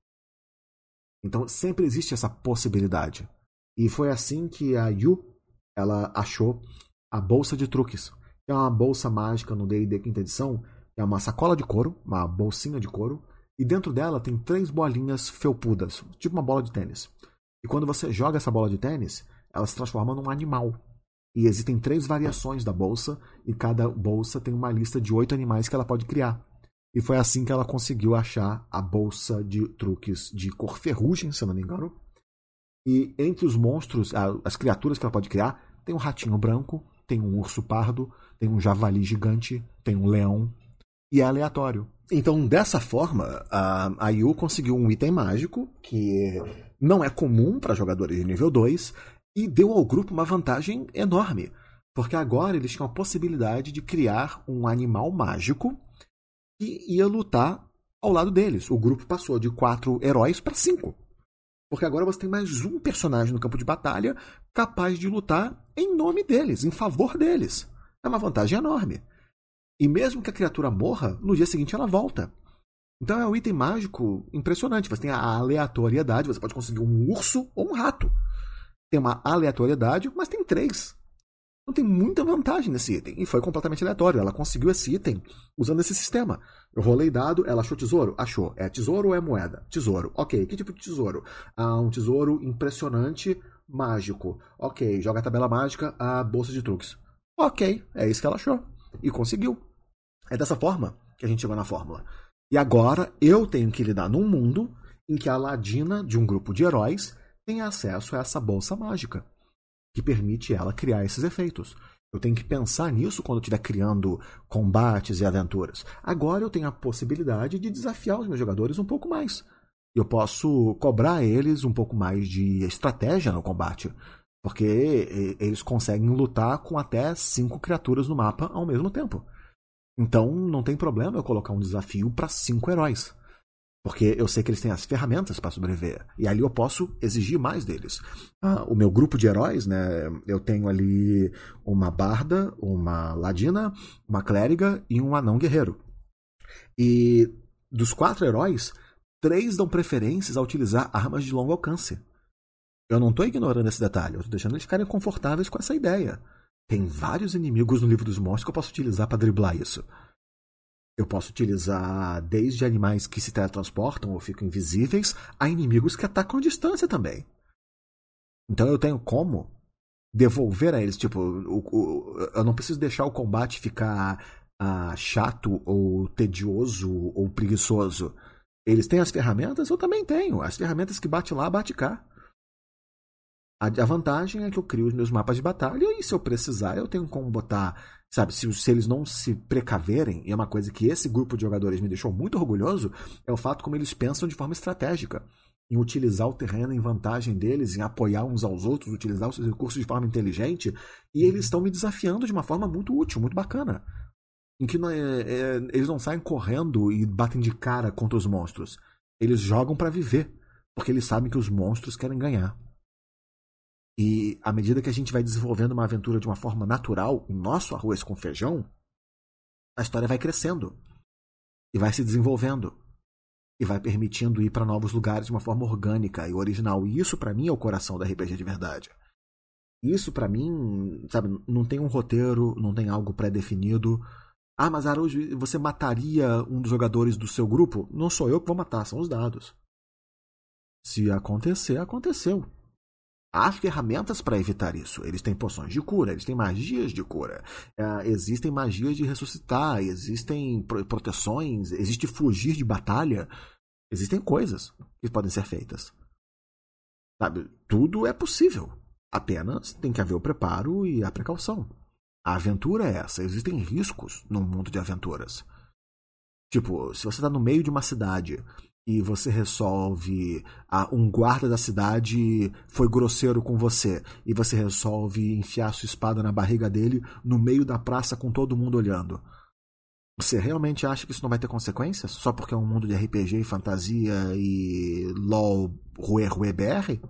Então sempre existe essa possibilidade. E foi assim que a Yu ela achou a bolsa de truques. Que é uma bolsa mágica no D&D quinta edição. É uma sacola de couro, uma bolsinha de couro. E dentro dela tem 3 bolinhas felpudas, tipo uma bola de tênis. E quando você joga essa bola de tênis, ela se transforma num animal. E existem 3 variações da bolsa. E cada bolsa tem uma lista de 8 animais que ela pode criar. E foi assim que ela conseguiu achar a bolsa de truques de cor ferrugem, se eu não me engano. E entre os monstros, as criaturas que ela pode criar, tem um ratinho branco, tem um urso pardo, tem um javali gigante, tem um leão. E é aleatório. Então, dessa forma, a Yu conseguiu um item mágico, que não é comum para jogadores de nível 2, e deu ao grupo uma vantagem enorme. Porque agora eles tinham a possibilidade de criar um animal mágico que ia lutar ao lado deles. O grupo passou de 4 heróis para 5. Porque agora você tem mais um personagem no campo de batalha capaz de lutar em nome deles, em favor deles. É uma vantagem enorme. E mesmo que a criatura morra, no dia seguinte ela volta. Então é um item mágico impressionante. Você tem a aleatoriedade, você pode conseguir um urso ou um rato. Tem uma aleatoriedade, mas tem 3. Então tem muita vantagem nesse item. E foi completamente aleatório. Ela conseguiu esse item usando esse sistema. Eu rolei dado, ela achou tesouro? Achou. É tesouro ou é moeda? Tesouro. Ok, que tipo de tesouro? Um tesouro impressionante, mágico. Ok, joga a tabela mágica, a bolsa de truques. Ok, é isso que ela achou. E conseguiu. É dessa forma que a gente chegou na fórmula. E agora eu tenho que lidar num mundo em que a Ladina de um grupo de heróis tem acesso a essa bolsa mágica, que permite ela criar esses efeitos. Eu tenho que pensar nisso quando eu estiver criando combates e aventuras. Agora eu tenho a possibilidade de desafiar os meus jogadores um pouco mais. Eu posso cobrar eles um pouco mais de estratégia no combate, porque eles conseguem lutar com até 5 criaturas no mapa ao mesmo tempo. Então não tem problema eu colocar um desafio para 5 heróis. Porque eu sei que eles têm as ferramentas para sobreviver. E ali eu posso exigir mais deles. O meu grupo de heróis, né? Eu tenho ali uma barda, uma ladina, uma clériga e um anão guerreiro. E dos 4 heróis, 3 dão preferências a utilizar armas de longo alcance. Eu não estou ignorando esse detalhe. Eu estou deixando eles ficarem confortáveis com essa ideia. Tem vários inimigos no livro dos monstros que eu posso utilizar para driblar isso. Eu posso utilizar desde animais que se teletransportam ou ficam invisíveis a inimigos que atacam à distância também. Então eu tenho como devolver a eles. Tipo, eu não preciso deixar o combate ficar chato ou tedioso ou preguiçoso. Eles têm as ferramentas? Eu também tenho. As ferramentas que bate lá, bate cá. A vantagem é que eu crio os meus mapas de batalha e se eu precisar eu tenho como botar, sabe, se eles não se precaverem, e é uma coisa que esse grupo de jogadores me deixou muito orgulhoso, é o fato como eles pensam de forma estratégica, em utilizar o terreno em vantagem deles, em apoiar uns aos outros, utilizar os seus recursos de forma inteligente, e eles estão me desafiando de uma forma muito útil, muito bacana. Em que eles não saem correndo e batem de cara contra os monstros. Eles jogam para viver, porque eles sabem que os monstros querem ganhar. E à medida que a gente vai desenvolvendo uma aventura de uma forma natural, o nosso arroz com feijão, a história vai crescendo. E vai se desenvolvendo. E vai permitindo ir para novos lugares de uma forma orgânica e original. E isso para mim é o coração da RPG de verdade. Isso para mim, sabe, não tem um roteiro, não tem algo pré-definido. Mas Araújo, você mataria um dos jogadores do seu grupo? Não sou eu que vou matar, são os dados. Se acontecer, aconteceu. Há ferramentas para evitar isso. Eles têm poções de cura, eles têm magias de cura. Existem magias de ressuscitar, existem proteções, existe fugir de batalha. Existem coisas que podem ser feitas. Sabe? Tudo é possível. Apenas tem que haver o preparo e a precaução. A aventura é essa. Existem riscos no mundo de aventuras. Tipo, se você está no meio de uma cidade e você resolve. Um guarda da cidade foi grosseiro com você e você resolve enfiar sua espada na barriga dele no meio da praça com todo mundo olhando. Você realmente acha que isso não vai ter consequências? Só porque é um mundo de RPG, fantasia e LOL, Rue BR?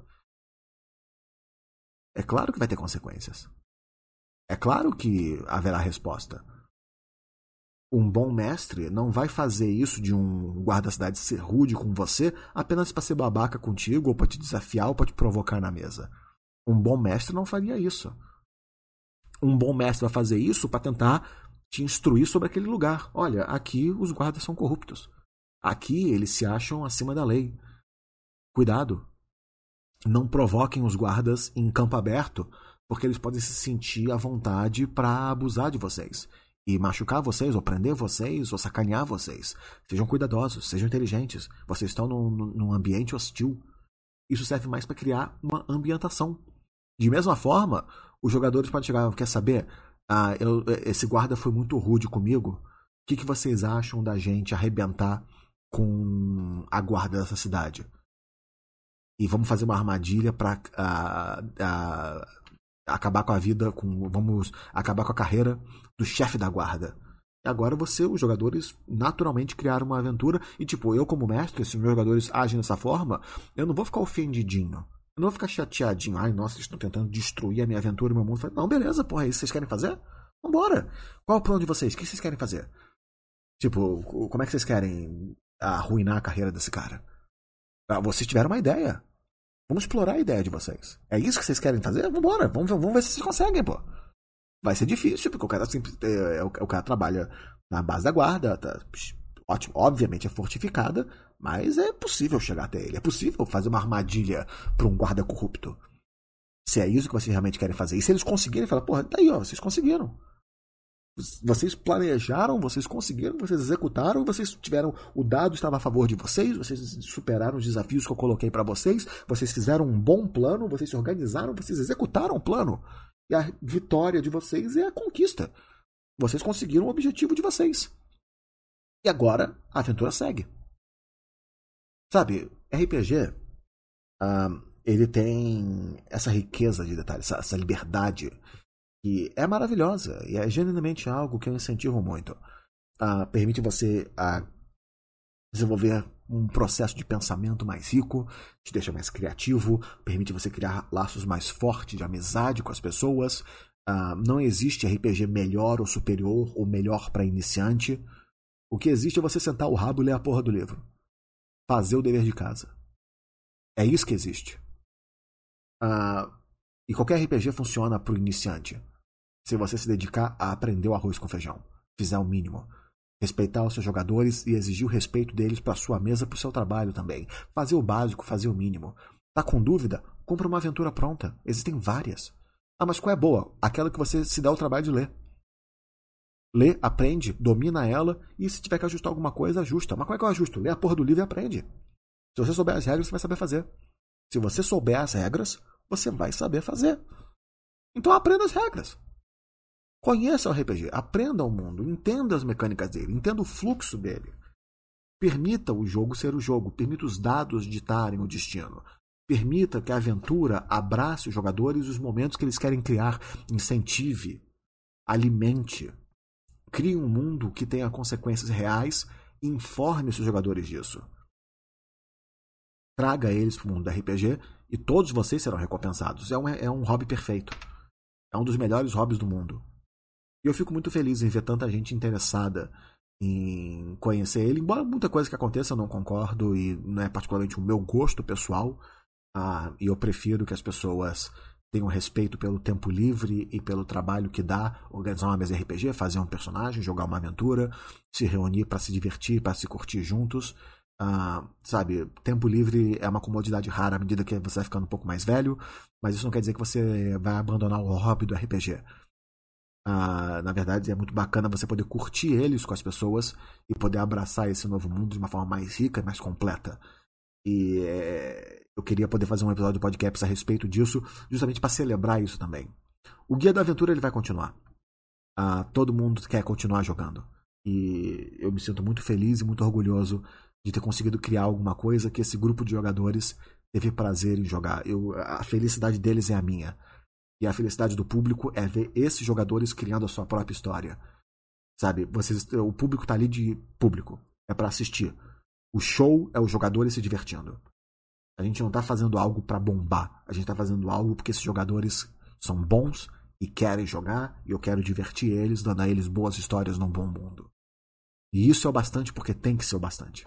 É claro que vai ter consequências. É claro que haverá resposta. Um bom mestre não vai fazer isso de um guarda-cidade ser rude com você apenas para ser babaca contigo, ou para te desafiar, ou para te provocar na mesa. Um bom mestre não faria isso. Um bom mestre vai fazer isso para tentar te instruir sobre aquele lugar. Olha, aqui os guardas são corruptos. Aqui eles se acham acima da lei. Cuidado. Não provoquem os guardas em campo aberto, porque eles podem se sentir à vontade para abusar de vocês. E machucar vocês, ou prender vocês, ou sacanear vocês. Sejam cuidadosos, sejam inteligentes. Vocês estão num ambiente hostil. Isso serve mais para criar uma ambientação. De mesma forma, os jogadores podem chegar, quer saber? Esse guarda foi muito rude comigo. O que vocês acham da gente arrebentar com a guarda dessa cidade? E vamos fazer uma armadilha para acabar com a vida, vamos acabar com a carreira do chefe da guarda. E agora os jogadores, naturalmente criaram uma aventura. E tipo, eu como mestre, se os jogadores agem dessa forma, eu não vou ficar ofendidinho. Eu não vou ficar chateadinho. Ai, nossa, eles estão tentando destruir a minha aventura e o meu mundo. Não, beleza, porra, é isso que vocês querem fazer? Vambora. Qual é o plano de vocês? O que vocês querem fazer? Tipo, como é que vocês querem arruinar a carreira desse cara? Vocês tiveram uma ideia. Vamos explorar a ideia de vocês. É isso que vocês querem fazer? Vambora. Vamos ver se vocês conseguem, pô. Vai ser difícil, porque o cara sempre o cara trabalha na base da guarda, tá, ótimo, obviamente é fortificada, mas é possível chegar até ele. É possível fazer uma armadilha para um guarda corrupto. Se é isso que vocês realmente querem fazer. E se eles conseguirem, fala, porra, daí, ó, vocês conseguiram. Vocês planejaram, vocês conseguiram, vocês executaram, vocês tiveram. O dado estava a favor de vocês, vocês superaram os desafios que eu coloquei para vocês, vocês fizeram um bom plano, vocês se organizaram, vocês executaram o plano. E a vitória de vocês é a conquista. Vocês conseguiram o objetivo de vocês. E agora a aventura segue. Sabe, RPG, ele tem essa riqueza de detalhes, essa liberdade. E é maravilhosa. E é genuinamente algo que eu incentivo muito. Permite você desenvolver um processo de pensamento mais rico, te deixa mais criativo, permite você criar laços mais fortes de amizade com as pessoas. Não existe RPG melhor ou superior ou melhor para iniciante. O que existe é você sentar o rabo e ler a porra do livro. Fazer o dever de casa. É isso que existe. E qualquer RPG funciona para o iniciante. Se você se dedicar a aprender o arroz com feijão, fizer o mínimo. Respeitar os seus jogadores e exigir o respeito deles para sua mesa, para o seu trabalho também. Fazer o básico, fazer o mínimo. Tá com dúvida? Compra uma aventura pronta. Existem várias. Mas qual é boa? Aquela que você se dá o trabalho de ler. Lê, aprende, domina ela e se tiver que ajustar alguma coisa, ajusta. Mas como é que eu ajusto? Lê a porra do livro e aprende. Se você souber as regras, você vai saber fazer. Se você souber as regras, você vai saber fazer. Então aprenda as regras. Conheça o RPG, aprenda o mundo, entenda as mecânicas dele, entenda o fluxo dele. Permita o jogo ser o jogo, permita os dados ditarem o destino. Permita que a aventura abrace os jogadores e os momentos que eles querem criar. Incentive, alimente. Crie um mundo que tenha consequências reais e informe os seus jogadores disso. Traga eles para o mundo do RPG e todos vocês serão recompensados. É um hobby perfeito. É um dos melhores hobbies do mundo. E eu fico muito feliz em ver tanta gente interessada em conhecer ele. Embora muita coisa que aconteça eu não concordo e não é particularmente o meu gosto pessoal. E eu prefiro que as pessoas tenham respeito pelo tempo livre e pelo trabalho que dá organizar uma mesa RPG, fazer um personagem, jogar uma aventura, se reunir para se divertir, para se curtir juntos. Sabe, tempo livre é uma comodidade rara à medida que você vai ficando um pouco mais velho, mas isso não quer dizer que você vai abandonar o hobby do RPG. Na verdade, é muito bacana você poder curtir eles com as pessoas e poder abraçar esse novo mundo de uma forma mais rica e mais completa. E eu queria poder fazer um episódio do podcast a respeito disso, justamente para celebrar isso também. O Guia da Aventura ele vai continuar. Todo mundo quer continuar jogando. E eu me sinto muito feliz e muito orgulhoso de ter conseguido criar alguma coisa que esse grupo de jogadores teve prazer em jogar. A felicidade deles é a minha. E a felicidade do público é ver esses jogadores criando a sua própria história. Sabe, o público tá ali de público. É para assistir. O show é os jogadores se divertindo. A gente não tá fazendo algo para bombar. A gente tá fazendo algo porque esses jogadores são bons e querem jogar. E eu quero divertir eles, dando a eles boas histórias num bom mundo. E isso é o bastante porque tem que ser o bastante.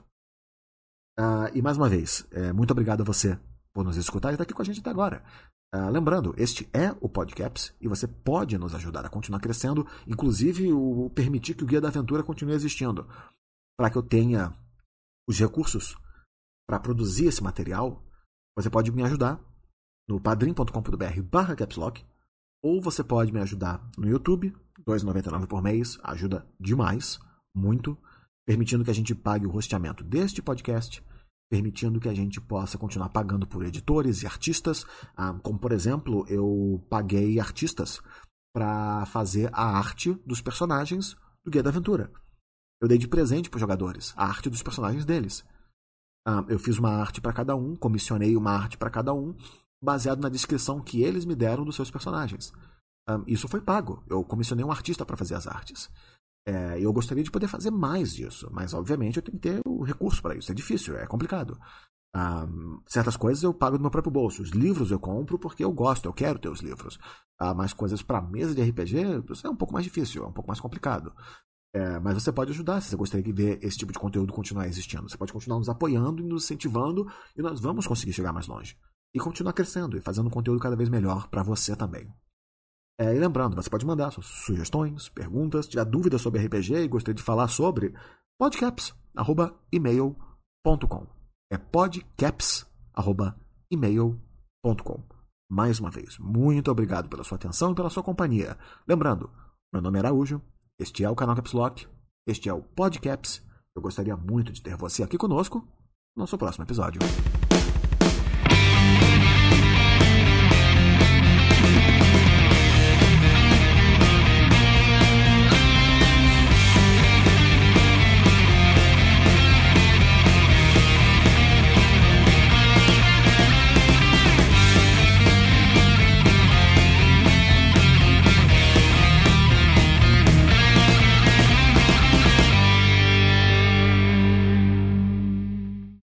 E mais uma vez, muito obrigado a você por nos escutar e estar aqui com a gente até agora. Lembrando, este é o Podcaps e você pode nos ajudar a continuar crescendo, inclusive permitir que o Guia da Aventura continue existindo, para que eu tenha os recursos para produzir esse material. Você pode me ajudar no padrim.com.br/capslock, ou você pode me ajudar no YouTube, R$ 2,99 por mês, ajuda demais, muito, permitindo que a gente pague o rosteamento deste podcast, permitindo que a gente possa continuar pagando por editores e artistas, como por exemplo, eu paguei artistas para fazer a arte dos personagens do Guia da Aventura. Eu dei de presente para os jogadores a arte dos personagens deles. Eu fiz uma arte para cada um, comissionei uma arte para cada um, baseado na descrição que eles me deram dos seus personagens. Isso foi pago. Eu comissionei um artista para fazer as artes. Eu gostaria de poder fazer mais disso, mas obviamente eu tenho que ter o recurso para isso. É difícil, é complicado. Certas coisas eu pago do meu próprio bolso. Os livros eu compro porque eu gosto, eu quero ter os livros. Mas coisas para mesa de RPG é um pouco mais difícil, é um pouco mais complicado. Mas você pode ajudar se você gostaria de ver esse tipo de conteúdo continuar existindo. Você pode continuar nos apoiando e nos incentivando e nós vamos conseguir chegar mais longe. E continuar crescendo e fazendo um conteúdo cada vez melhor para você também. E lembrando, você pode mandar suas sugestões, perguntas, tirar dúvidas sobre RPG e gostaria de falar sobre podcaps@email.com. É podcaps@email.com. Mais uma vez, muito obrigado pela sua atenção e pela sua companhia. Lembrando, meu nome é Araújo, este é o canal Caps Lock, este é o Podcaps. Eu gostaria muito de ter você aqui conosco no nosso próximo episódio.